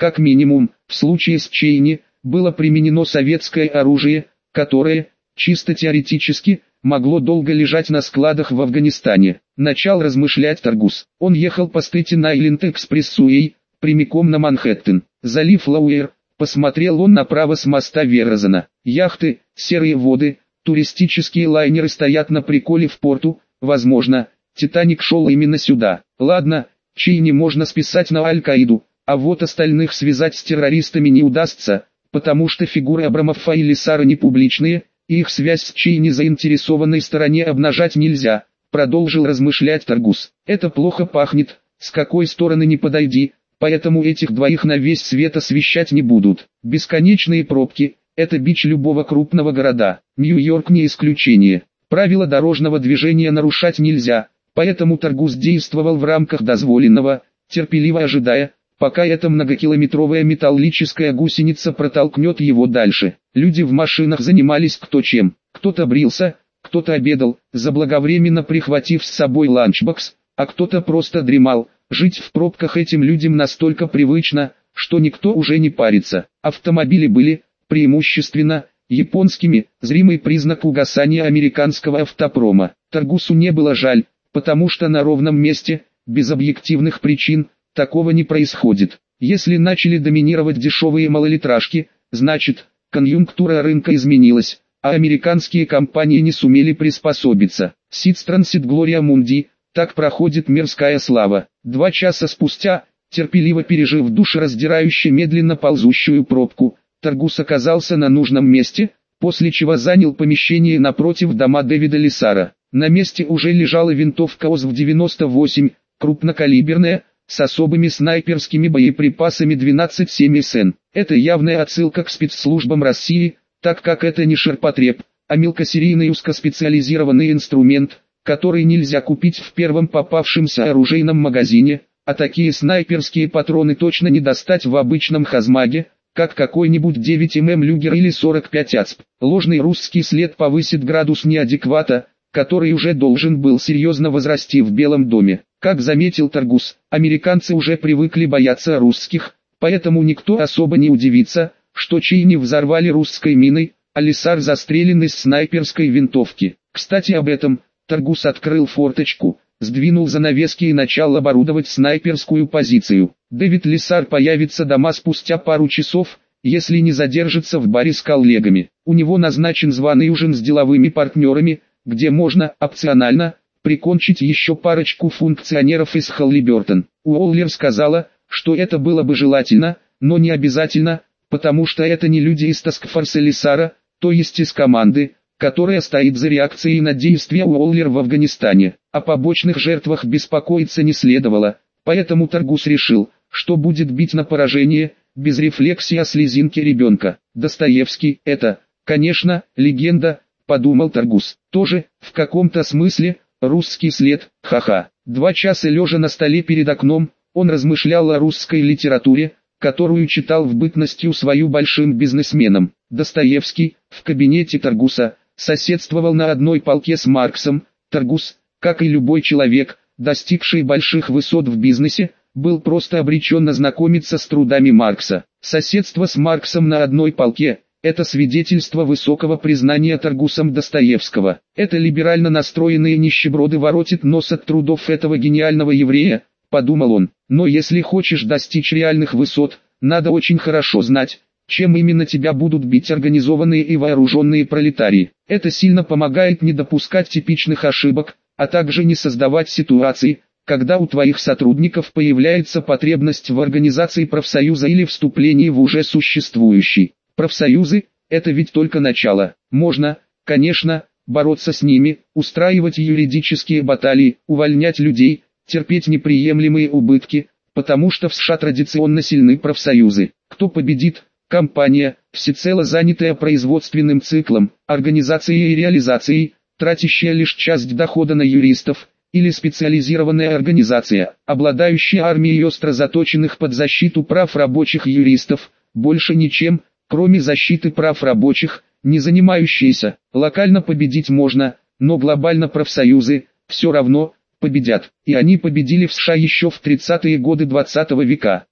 Как минимум, в случае с Чейни, было применено советское оружие, которое, чисто теоретически, могло долго лежать на складах в Афганистане. Начал размышлять Таргус. Он ехал по Стейтен-Айленд экспрессуэй, прямиком на Манхэттен. Залив Лауэр, посмотрел он направо с моста Верразена. Яхты, серые воды, туристические лайнеры стоят на приколе в порту, возможно, Титаник шел именно сюда. Ладно, Чейни можно списать на Аль-Каиду, а вот остальных связать с террористами не удастся, потому что фигуры Абрамова и Лисара не публичные, и их связь с Чейни заинтересованной стороне обнажать нельзя, продолжил размышлять Таргус. Это плохо пахнет, с какой стороны не подойди, поэтому этих двоих на весь свет освещать не будут. Бесконечные пробки – это бич любого крупного города, Нью-Йорк не исключение. Правила дорожного движения нарушать нельзя, поэтому Таргус действовал в рамках дозволенного, терпеливо ожидая, пока эта многокилометровая металлическая гусеница протолкнет его дальше. Люди в машинах занимались кто чем. Кто-то брился, кто-то обедал, заблаговременно прихватив с собой ланчбокс, а кто-то просто дремал. Жить в пробках этим людям настолько привычно, что никто уже не парится. Автомобили были, преимущественно, японскими, зримый признак угасания американского автопрома. Таргусу не было жаль, потому что на ровном месте, без объективных причин, такого не происходит. Если начали доминировать дешевые малолитражки, значит, конъюнктура рынка изменилась, а американские компании не сумели приспособиться. Сид Трансит Глория Мунди, так проходит мирская слава. 2 часа спустя, терпеливо пережив душераздирающую медленно ползущую пробку, Таргус оказался на нужном месте, после чего занял помещение напротив дома Дэвида Лисара. На месте уже лежала винтовка ОСВ-98, крупнокалиберная, с особыми снайперскими боеприпасами 12,7 СН. Это явная отсылка к спецслужбам России, так как это не ширпотреб, а мелкосерийный узкоспециализированный инструмент, который нельзя купить в первом попавшемся оружейном магазине, а такие снайперские патроны точно не достать в обычном хазмаге, как какой-нибудь 9 мм Люгер или 45 АЦП. Ложный русский след повысит градус неадеквата, который уже должен был серьезно возрасти в Белом доме. Как заметил Таргус, американцы уже привыкли бояться русских, поэтому никто особо не удивится, что Чейни взорвали русской миной, а Лисар застрелен из снайперской винтовки. Кстати об этом, Таргус открыл форточку, сдвинул занавески и начал оборудовать снайперскую позицию. Дэвид Лисар появится дома спустя пару часов, если не задержится в баре с коллегами. У него назначен званый ужин с деловыми партнерами, где можно, опционально, прикончить еще парочку функционеров из Халлибертон. Уоллер сказала, что это было бы желательно, но не обязательно, потому что это не люди из таскфорса Лисара, то есть из команды, которая стоит за реакцией на действия Уоллер в Афганистане. О побочных жертвах беспокоиться не следовало, поэтому Таргус решил, что будет бить на поражение, без рефлексии о слезинке ребенка. Достоевский – это, конечно, легенда, подумал Таргус. Тоже, в каком-то смысле, русский след, ха-ха. 2 часа лежа на столе перед окном, он размышлял о русской литературе, которую читал в бытностью свою большим бизнесменом. Достоевский, в кабинете Таргуса, соседствовал на одной полке с Марксом. Таргус, как и любой человек, достигший больших высот в бизнесе, был просто обречен ознакомиться с трудами Маркса. Соседство с Марксом на одной полке – это свидетельство высокого признания Таргусом Достоевского. Это либерально настроенные нищеброды воротят нос от трудов этого гениального еврея, подумал он. Но если хочешь достичь реальных высот, надо очень хорошо знать, чем именно тебя будут бить организованные и вооруженные пролетарии. Это сильно помогает не допускать типичных ошибок, а также не создавать ситуации, когда у твоих сотрудников появляется потребность в организации профсоюза или вступлении в уже существующий. Профсоюзы – это ведь только начало. Можно, конечно, бороться с ними, устраивать юридические баталии, увольнять людей, терпеть неприемлемые убытки, потому что в США традиционно сильны профсоюзы. Кто победит? Компания, всецело занятая производственным циклом, организацией и реализацией, тратящая лишь часть дохода на юристов, или специализированная организация, обладающая армией остро заточенных под защиту прав рабочих юристов, больше ничем, кроме защиты прав рабочих, не занимающиеся. Локально победить можно, но глобально профсоюзы, все равно, победят. И они победили в США еще в 30-е годы 20 века.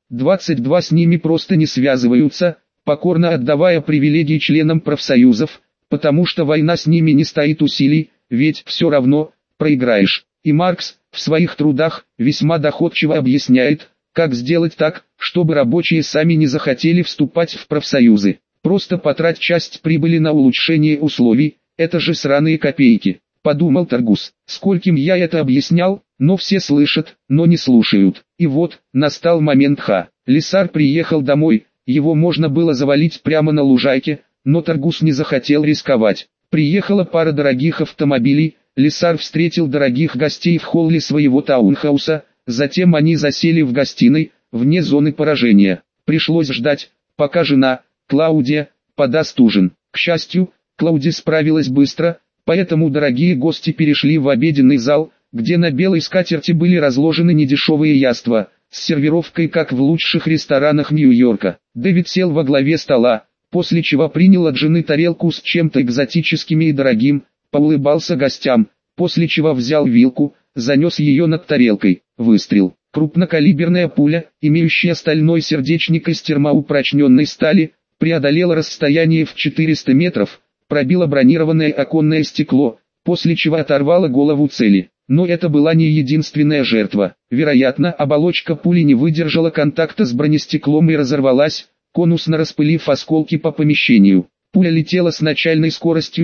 22 с ними просто не связываются, покорно отдавая привилегии членам профсоюзов, потому что война с ними не стоит усилий, ведь все равно проиграешь. И Маркс в своих трудах весьма доходчиво объясняет, как сделать так, чтобы рабочие сами не захотели вступать в профсоюзы. Просто потрать часть прибыли на улучшение условий, это же сраные копейки. Подумал Таргус, скольким я это объяснял, но все слышат, но не слушают. И вот, настал момент Лисар приехал домой, его можно было завалить прямо на лужайке, но Таргус не захотел рисковать. Приехала пара дорогих автомобилей, Лисар встретил дорогих гостей в холле своего таунхауса, затем они засели в гостиной, вне зоны поражения. Пришлось ждать, пока жена, Клаудия, подаст ужин. К счастью, Клаудия справилась быстро, поэтому дорогие гости перешли в обеденный зал, где на белой скатерти были разложены недешевые яства, с сервировкой как в лучших ресторанах Нью-Йорка. Дэвид сел во главе стола, после чего принял от жены тарелку с чем-то экзотическим и дорогим, поулыбался гостям, после чего взял вилку, занес ее над тарелкой. Выстрел. Крупнокалиберная пуля, имеющая стальной сердечник из термоупрочненной стали, преодолела расстояние в 400 метров, пробила бронированное оконное стекло, после чего оторвала голову цели. Но это была не единственная жертва. Вероятно, оболочка пули не выдержала контакта с бронестеклом и разорвалась, конусно распылив осколки по помещению. Пуля летела с начальной скоростью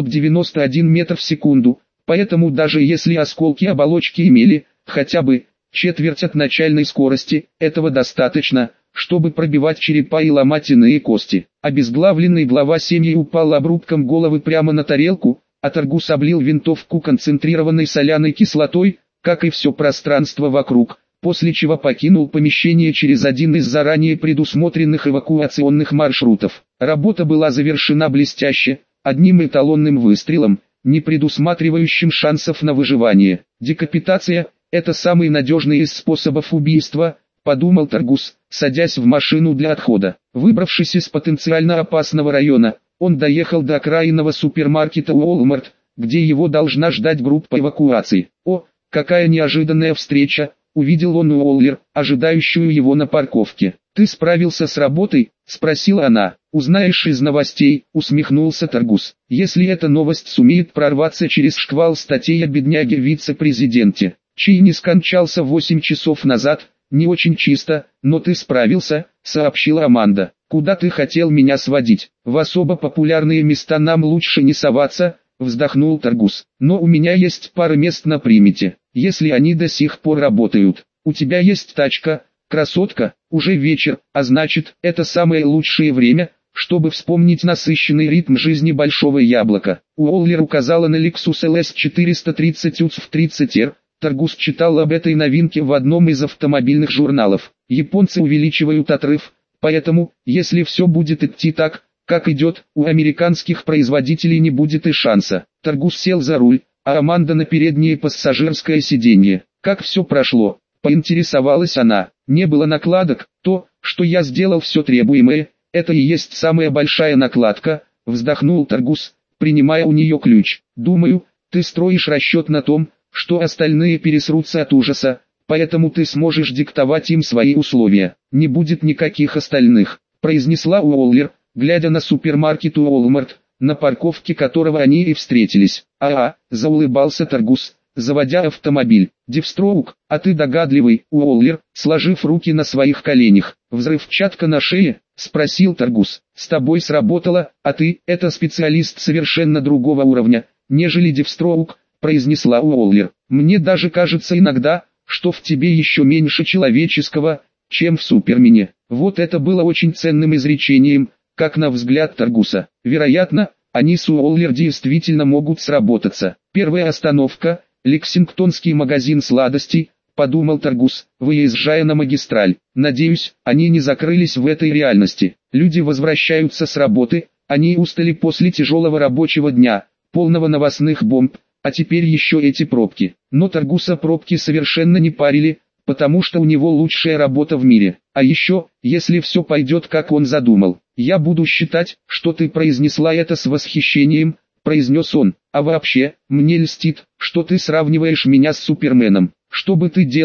791 метр в секунду, поэтому даже если осколки оболочки имели хотя бы четверть от начальной скорости, этого достаточно, чтобы пробивать черепа и ломать иные кости. Обезглавленный глава семьи упал обрубком головы прямо на тарелку, а Таргус облил винтовку концентрированной соляной кислотой, как и все пространство вокруг, после чего покинул помещение через один из заранее предусмотренных эвакуационных маршрутов. Работа была завершена блестяще, одним эталонным выстрелом, не предусматривающим шансов на выживание. Декапитация – это самый надежный из способов убийства, подумал Таргус, садясь в машину для отхода. Выбравшись из потенциально опасного района, он доехал до окраинного супермаркета Walmart, где его должна ждать группа эвакуации. О, какая неожиданная встреча! Увидел он Уоллер, ожидающую его на парковке. «Ты справился с работой?» – спросила она. «Узнаешь из новостей», – усмехнулся Таргус. «Если эта новость сумеет прорваться через шквал статей о бедняге-вице-президенте, чей не скончался 8 часов назад, не очень чисто, но ты справился», – сообщила Аманда. «Куда ты хотел меня сводить? В особо популярные места нам лучше не соваться», – вздохнул Таргус. «Но у меня есть пара мест на примете, если они до сих пор работают. У тебя есть тачка, красотка, уже вечер, а значит, это самое лучшее время, чтобы вспомнить насыщенный ритм жизни Большого Яблока». Уоллер указала на Lexus LS 430 UCV30R. Таргус читал об этой новинке в одном из автомобильных журналов. Японцы увеличивают отрыв, поэтому, если все будет идти так, как идет, у американских производителей не будет и шанса. Таргус сел за руль, а Аманда на переднее пассажирское сиденье. «Как все прошло?» – поинтересовалась она. «Не было накладок, то, что я сделал все требуемое, это и есть самая большая накладка», – вздохнул Таргус, принимая у нее ключ. «Думаю, ты строишь расчет на том, что остальные пересрутся от ужаса, поэтому ты сможешь диктовать им свои условия. Не будет никаких остальных», – произнесла Уоллер, глядя на супермаркет Walmart, на парковке которого они и встретились. Заулыбался Таргус, заводя автомобиль. «Девстроук, а ты догадливый, Уоллер», сложив руки на своих коленях. «Взрывчатка на шее?» – спросил Таргус. «С тобой сработало, а ты – это специалист совершенно другого уровня, нежели Девстроук», – произнесла Уоллер. «Мне даже кажется иногда, что в тебе еще меньше человеческого, чем в Супермене». Вот это было очень ценным изречением, как на взгляд Таргуса. Вероятно, они с Уоллер действительно могут сработаться. Первая остановка – Лексингтонский магазин сладостей, подумал Таргус, выезжая на магистраль. Надеюсь, они не закрылись в этой реальности. Люди возвращаются с работы, они устали после тяжелого рабочего дня, полного новостных бомб, а теперь еще эти пробки. Но Таргуса пробки совершенно не парили, потому что у него лучшая работа в мире. А еще, если все пойдет как он задумал, я буду считать, что ты произнесла это с восхищением, произнес он. А вообще, мне льстит, что ты сравниваешь меня с Суперменом. Что бы ты делал,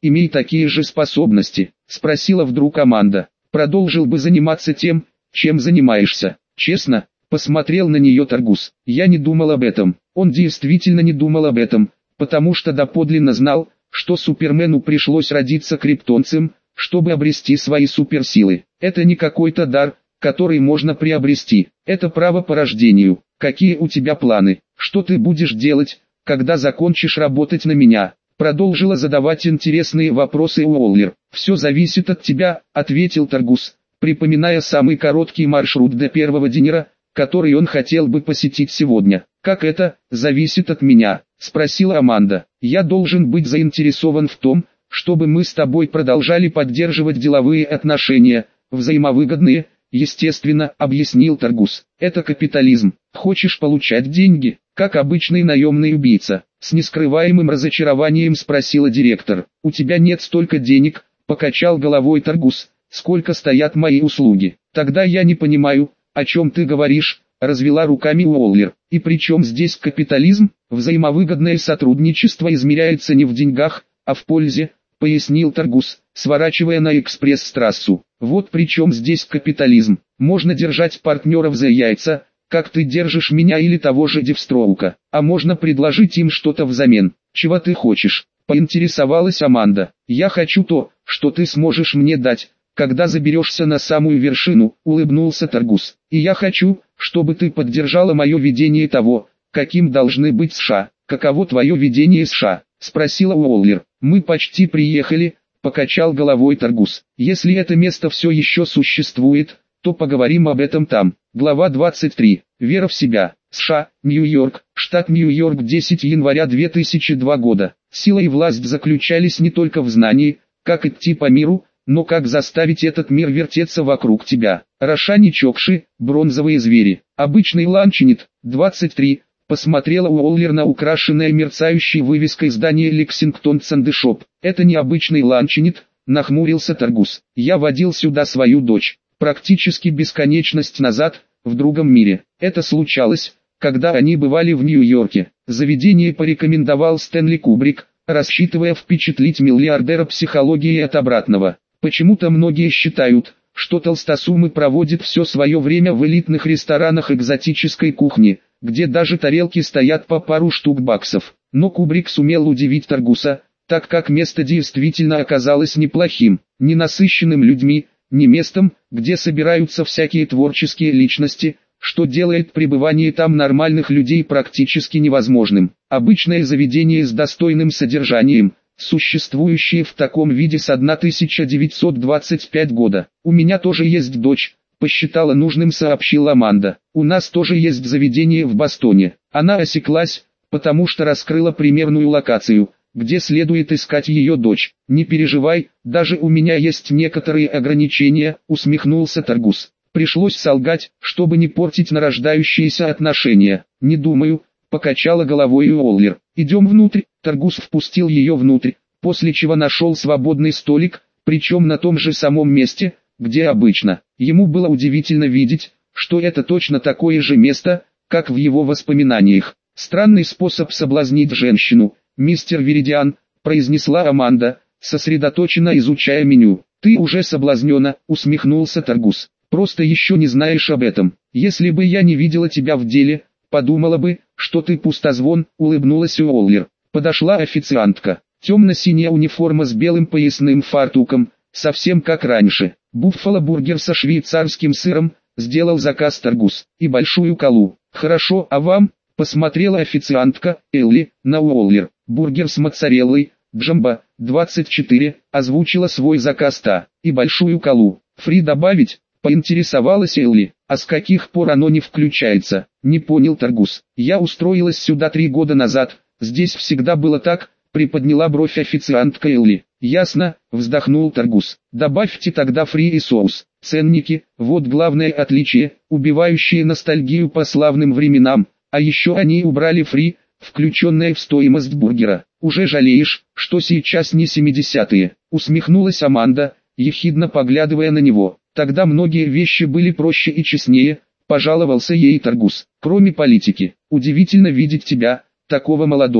имей такие же способности? Спросила вдруг Аманда. Продолжил бы заниматься тем, чем занимаешься. Честно, посмотрел на нее Таргус. Я не думал об этом. Он действительно не думал об этом, потому что доподлинно знал, что Супермену пришлось родиться криптонцем, чтобы обрести свои суперсилы. Это не какой-то дар, который можно приобрести. Это право по рождению. Какие у тебя планы? Что ты будешь делать, когда закончишь работать на меня? Продолжила задавать интересные вопросы Уоллер. «Все зависит от тебя», — ответил Таргус, припоминая самый короткий маршрут до первого динера, который он хотел бы посетить сегодня. «Как это, зависит от меня?» — спросила Аманда. «Я должен быть заинтересован в том, чтобы мы с тобой продолжали поддерживать деловые отношения, взаимовыгодные, естественно», — объяснил Таргус. «Это капитализм. Хочешь получать деньги, как обычный наемный убийца?» С нескрываемым разочарованием спросила директор. «У тебя нет столько денег», — покачал головой Таргус, — «сколько стоят мои услуги». «Тогда я не понимаю, о чем ты говоришь», — развела руками Уоллер. «И при чем здесь капитализм? Взаимовыгодное сотрудничество измеряется не в деньгах, а в пользе», — пояснил Таргус, сворачивая на экспресс-трассу. «Вот при чем здесь капитализм. Можно держать партнеров за яйца, как ты держишь меня или того же Девстроука, а можно предложить им что-то взамен. Чего ты хочешь?» — поинтересовалась Аманда. «Я хочу то, что ты сможешь мне дать, когда заберешься на самую вершину», — улыбнулся Таргус. «И я хочу, чтобы ты поддержала мое видение того, каким должны быть США». «Каково твое видение США?» — спросила Уоллер. «Мы почти приехали», — покачал головой Таргус. «Если это место все еще существует, то поговорим об этом там». Глава 23. Вера в себя. США, Нью-Йорк, штат Нью-Йорк, 10 января 2002 года. Сила и власть заключались не только в знании, как идти по миру, но как заставить этот мир вертеться вокруг тебя. Рошани Чокши, бронзовые звери. Обычный ланчинит, 23. Посмотрела Уоллер на украшенное мерцающей вывеской здание Лексингтон Сандешоп. «Это не обычный ланчинит», — нахмурился Таргус. «Я водил сюда свою дочь. Практически бесконечность назад, в другом мире. Это случалось, когда они бывали в Нью-Йорке. Заведение порекомендовал Стэнли Кубрик, рассчитывая впечатлить миллиардера психологией от обратного. Почему-то многие считают, что толстосумы проводят все свое время в элитных ресторанах экзотической кухни, где даже тарелки стоят по пару штук баксов. Но Кубрик сумел удивить Таргуса, так как место действительно оказалось неплохим, ненасыщенным людьми, не местом, где собираются всякие творческие личности, что делает пребывание там нормальных людей практически невозможным. Обычное заведение с достойным содержанием, существующее в таком виде с 1925 года. «У меня тоже есть дочь», — посчитала нужным сообщила Аманда. «У нас тоже есть заведение в Бостоне». Она осеклась, потому что раскрыла примерную локацию, где следует искать ее дочь. «Не переживай, даже у меня есть некоторые ограничения», — усмехнулся Таргус. «Пришлось солгать, чтобы не портить нарождающиеся отношения». «Не думаю», — покачала головой Уоллер. «Идем внутрь». Таргус впустил ее внутрь, после чего нашел свободный столик, причем на том же самом месте, где обычно. Ему было удивительно видеть, что это точно такое же место, как в его воспоминаниях. «Странный способ соблазнить женщину, мистер Веридиан», — произнесла Аманда, сосредоточенно изучая меню. «Ты уже соблазнена», — усмехнулся Таргус. «Просто еще не знаешь об этом. Если бы я не видела тебя в деле, подумала бы, что ты пустозвон», — улыбнулась Уоллер. Подошла официантка. Темно-синяя униформа с белым поясным фартуком, совсем как раньше. «Буффало-бургер со швейцарским сыром», — сделал заказ Таргус. «И большую колу». «Хорошо, а вам?» — посмотрела официантка, Элли, на Уоллер. «Бургер с моцареллой, Джамбо, 24», — озвучила свой заказ та. «И большую колу. Фри добавить?» — поинтересовалась Элли. «А с каких пор оно не включается?» — не понял Таргус. «Я устроилась сюда 3 года назад, здесь всегда было так», — приподняла бровь официантка Элли. «Ясно», — вздохнул Таргус. «Добавьте тогда фри и соус». Ценники, вот главное отличие, убивающие ностальгию по славным временам, а еще они убрали фри, включенное в стоимость бургера. «Уже жалеешь, что сейчас не 70-е», — усмехнулась Аманда, ехидно поглядывая на него. «Тогда многие вещи были проще и честнее», — пожаловался ей Таргус. «Кроме политики. Удивительно видеть тебя, такого молодого».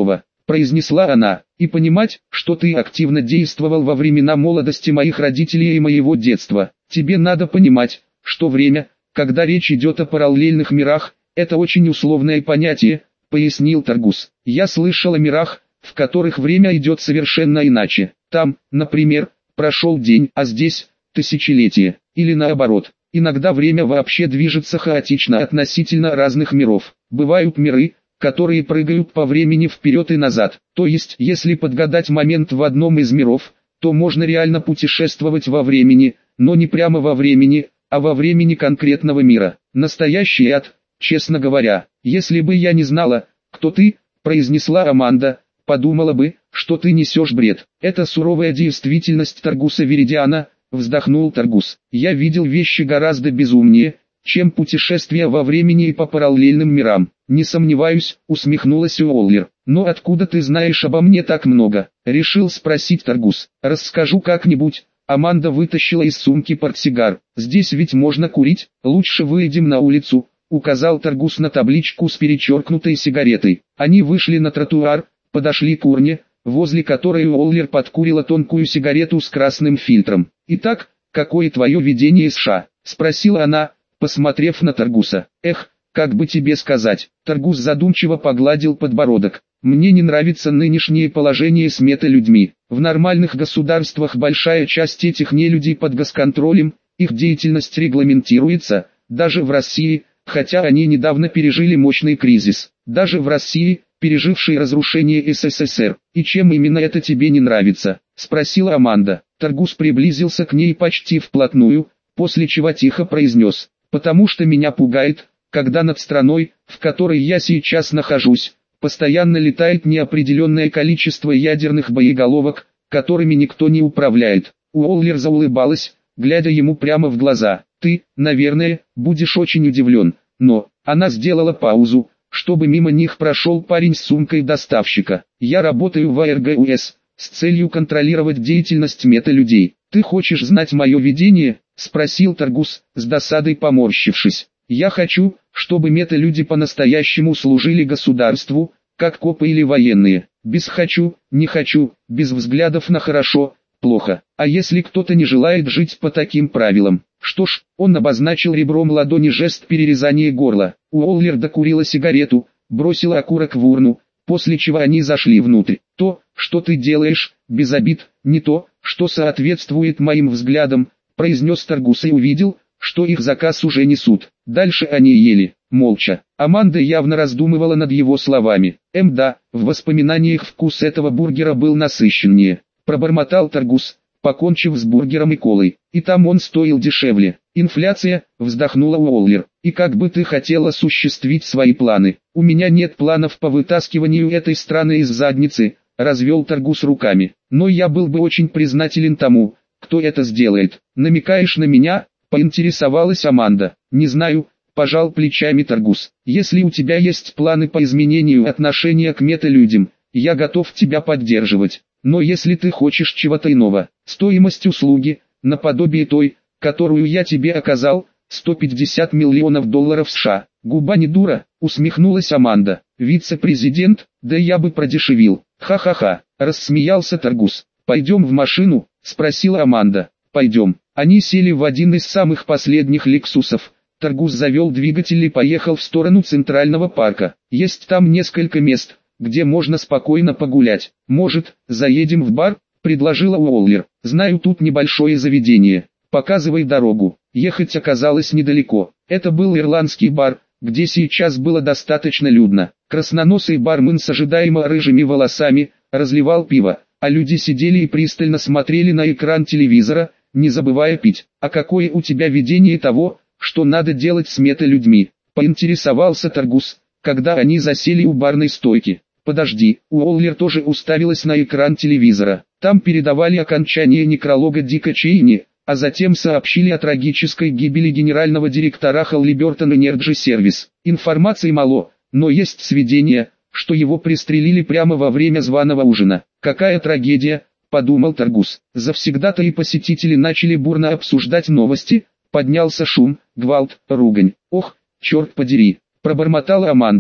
произнесла она, и понимать, что ты активно действовал во времена молодости моих родителей и моего детства. Тебе надо понимать, что время, когда речь идет о параллельных мирах, это очень условное понятие, пояснил Таргус. Я слышал о мирах, в которых время идет совершенно иначе. Там, например, прошел день, а здесь тысячелетие, или наоборот. Иногда время вообще движется хаотично относительно разных миров. Бывают миры, которые прыгают по времени вперед и назад. То есть, если подгадать момент в одном из миров, то можно реально путешествовать во времени, но не прямо во времени, а во времени конкретного мира. Настоящий ад, честно говоря. Если бы я не знала, кто ты, произнесла Аманда, подумала бы, что ты несешь бред. Это суровая действительность Таргуса Веридиана, вздохнул Таргус. Я видел вещи гораздо безумнее, чем путешествия во времени и по параллельным мирам. Не сомневаюсь, усмехнулась Уоллер. Но откуда ты знаешь обо мне так много? Решил спросить Таргус. Расскажу как-нибудь. Аманда вытащила из сумки портсигар. Здесь ведь можно курить, лучше выйдем на улицу, указал Таргус на табличку с перечеркнутой сигаретой. Они вышли на тротуар, подошли к урне, возле которой Уоллер подкурила тонкую сигарету с красным фильтром. «Итак, какое твое видение США?» – спросила она, посмотрев на Таргуса. «Эх, как бы тебе сказать?» Таргус задумчиво погладил подбородок. «Мне не нравится нынешнее положение с металюдьми. В нормальных государствах большая часть этих нелюдей под госконтролем, их деятельность регламентируется, даже в России, хотя они недавно пережили мощный кризис. Даже в России, пережившей разрушение СССР. И чем именно это тебе не нравится?» – спросила Аманда. Таргус приблизился к ней почти вплотную, после чего тихо произнес: «Потому что меня пугает, когда над страной, в которой я сейчас нахожусь, постоянно летает неопределенное количество ядерных боеголовок, которыми никто не управляет». Уоллер заулыбалась, глядя ему прямо в глаза. «Ты, наверное, будешь очень удивлен, но...» Она сделала паузу, чтобы мимо них прошел парень с сумкой доставщика. «Я работаю в АРГУС, с целью контролировать деятельность металюдей. Ты хочешь знать мое видение?» – спросил Таргус, с досадой поморщившись. «Я хочу, чтобы металюди по-настоящему служили государству, как копы или военные. Без хочу, не хочу, без взглядов на хорошо, плохо. А если кто-то не желает жить по таким правилам?» Что ж, он обозначил ребром ладони жест перерезания горла. Уоллер докурила сигарету, бросила окурок в урну, после чего они зашли внутрь. «То, что ты делаешь, без обид, не то, что соответствует моим взглядам», произнес Таргус и увидел, что их заказ уже несут. Дальше они ели, молча. Аманда явно раздумывала над его словами. Да, в воспоминаниях вкус этого бургера был насыщеннее. Пробормотал Таргус, покончив с бургером и колой. «И там он стоил дешевле». «Инфляция», вздохнула Уоллер. «И как бы ты хотел осуществить свои планы?» «У меня нет планов по вытаскиванию этой страны из задницы», развел Таргус руками. «Но я был бы очень признателен тому, кто это сделает». «Намекаешь на меня?» поинтересовалась Аманда. «Не знаю», пожал плечами Таргус. «Если у тебя есть планы по изменению отношения к металюдям, я готов тебя поддерживать. Но если ты хочешь чего-то иного, стоимость услуги, наподобие той, которую я тебе оказал, $150 миллионов США. «Губа не дура», усмехнулась Аманда. «Вице-президент, да я бы продешевил». «Ха-ха-ха», рассмеялся Таргус. «Пойдем в машину?» спросила Аманда. «Пойдем». Они сели в один из самых последних «Лексусов». Таргус завел двигатель и поехал в сторону Центрального парка. «Есть там несколько мест, где можно спокойно погулять. Может, заедем в бар?» предложила Уоллер. «Знаю тут небольшое заведение. Показывай дорогу». Ехать оказалось недалеко. Это был ирландский бар, где сейчас было достаточно людно. Красноносый бармен с ожидаемо рыжими волосами разливал пиво, а люди сидели и пристально смотрели на экран телевизора, не забывая пить. «А какое у тебя видение того, что надо делать с металюдьми?» поинтересовался Таргус, когда они засели у барной стойки. «Подожди», Уоллер тоже уставилась на экран телевизора. Там передавали окончание некролога Дика Чейни, а затем сообщили о трагической гибели генерального директора Halliburton Energy Service. Информации мало, но есть сведения, что его пристрелили прямо во время званого ужина. «Какая трагедия», подумал Таргус. Завсегдатаи и посетители начали бурно обсуждать новости, поднялся шум, гвалт, ругань. «Ох, черт подери», пробормотала Аманда.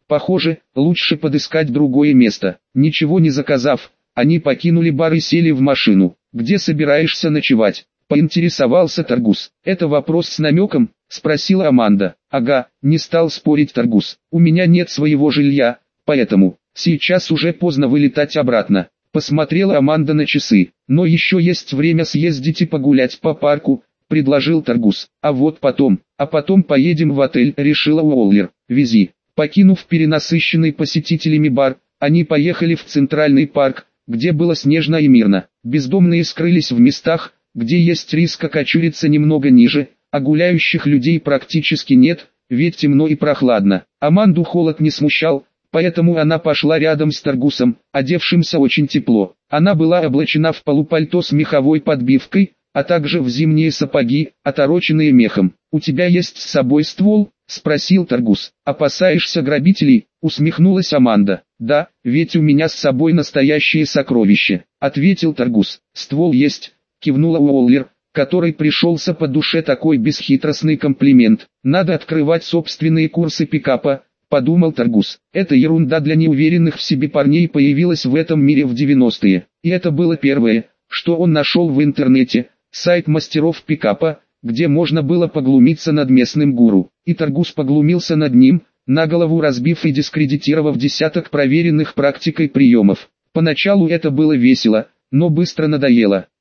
Похоже, лучше подыскать другое место. Ничего не заказав, они покинули бар и сели в машину. «Где собираешься ночевать?» — поинтересовался Таргус. «Это вопрос с намеком?» — спросила Аманда. «Ага», — не стал спорить Таргус. «У меня нет своего жилья, поэтому сейчас уже поздно вылетать обратно». Посмотрела Аманда на часы. «Но еще есть время съездить и погулять по парку», — предложил Таргус. «А потом поедем в отель», — решила Уоллер. «Вези». Покинув перенасыщенный посетителями бар, они поехали в Центральный парк, где было снежно и мирно. Бездомные скрылись в местах, где есть риск окочуриться немного ниже, а гуляющих людей практически нет, ведь темно и прохладно. Аманду холод не смущал, поэтому она пошла рядом с Таргусом, одевшимся очень тепло. Она была облачена в полупальто с меховой подбивкой, а также в зимние сапоги, отороченные мехом. «У тебя есть с собой ствол?» — спросил Таргус. «Опасаешься грабителей?» — усмехнулась Аманда. «Да, ведь у меня с собой настоящее сокровище», — ответил Таргус. «Ствол есть», — кивнула Уоллер, которой пришелся по душе такой бесхитростный комплимент. «Надо открывать собственные курсы пикапа», — подумал Таргус. Эта ерунда для неуверенных в себе парней появилась в этом мире в 90-е. И это было первое, что он нашел в интернете, сайт мастеров пикапа, где можно было поглумиться над местным гуру. И Таргус поглумился над ним, на голову разбив и дискредитировав десяток проверенных практикой приемов. Поначалу это было весело, но быстро надоело.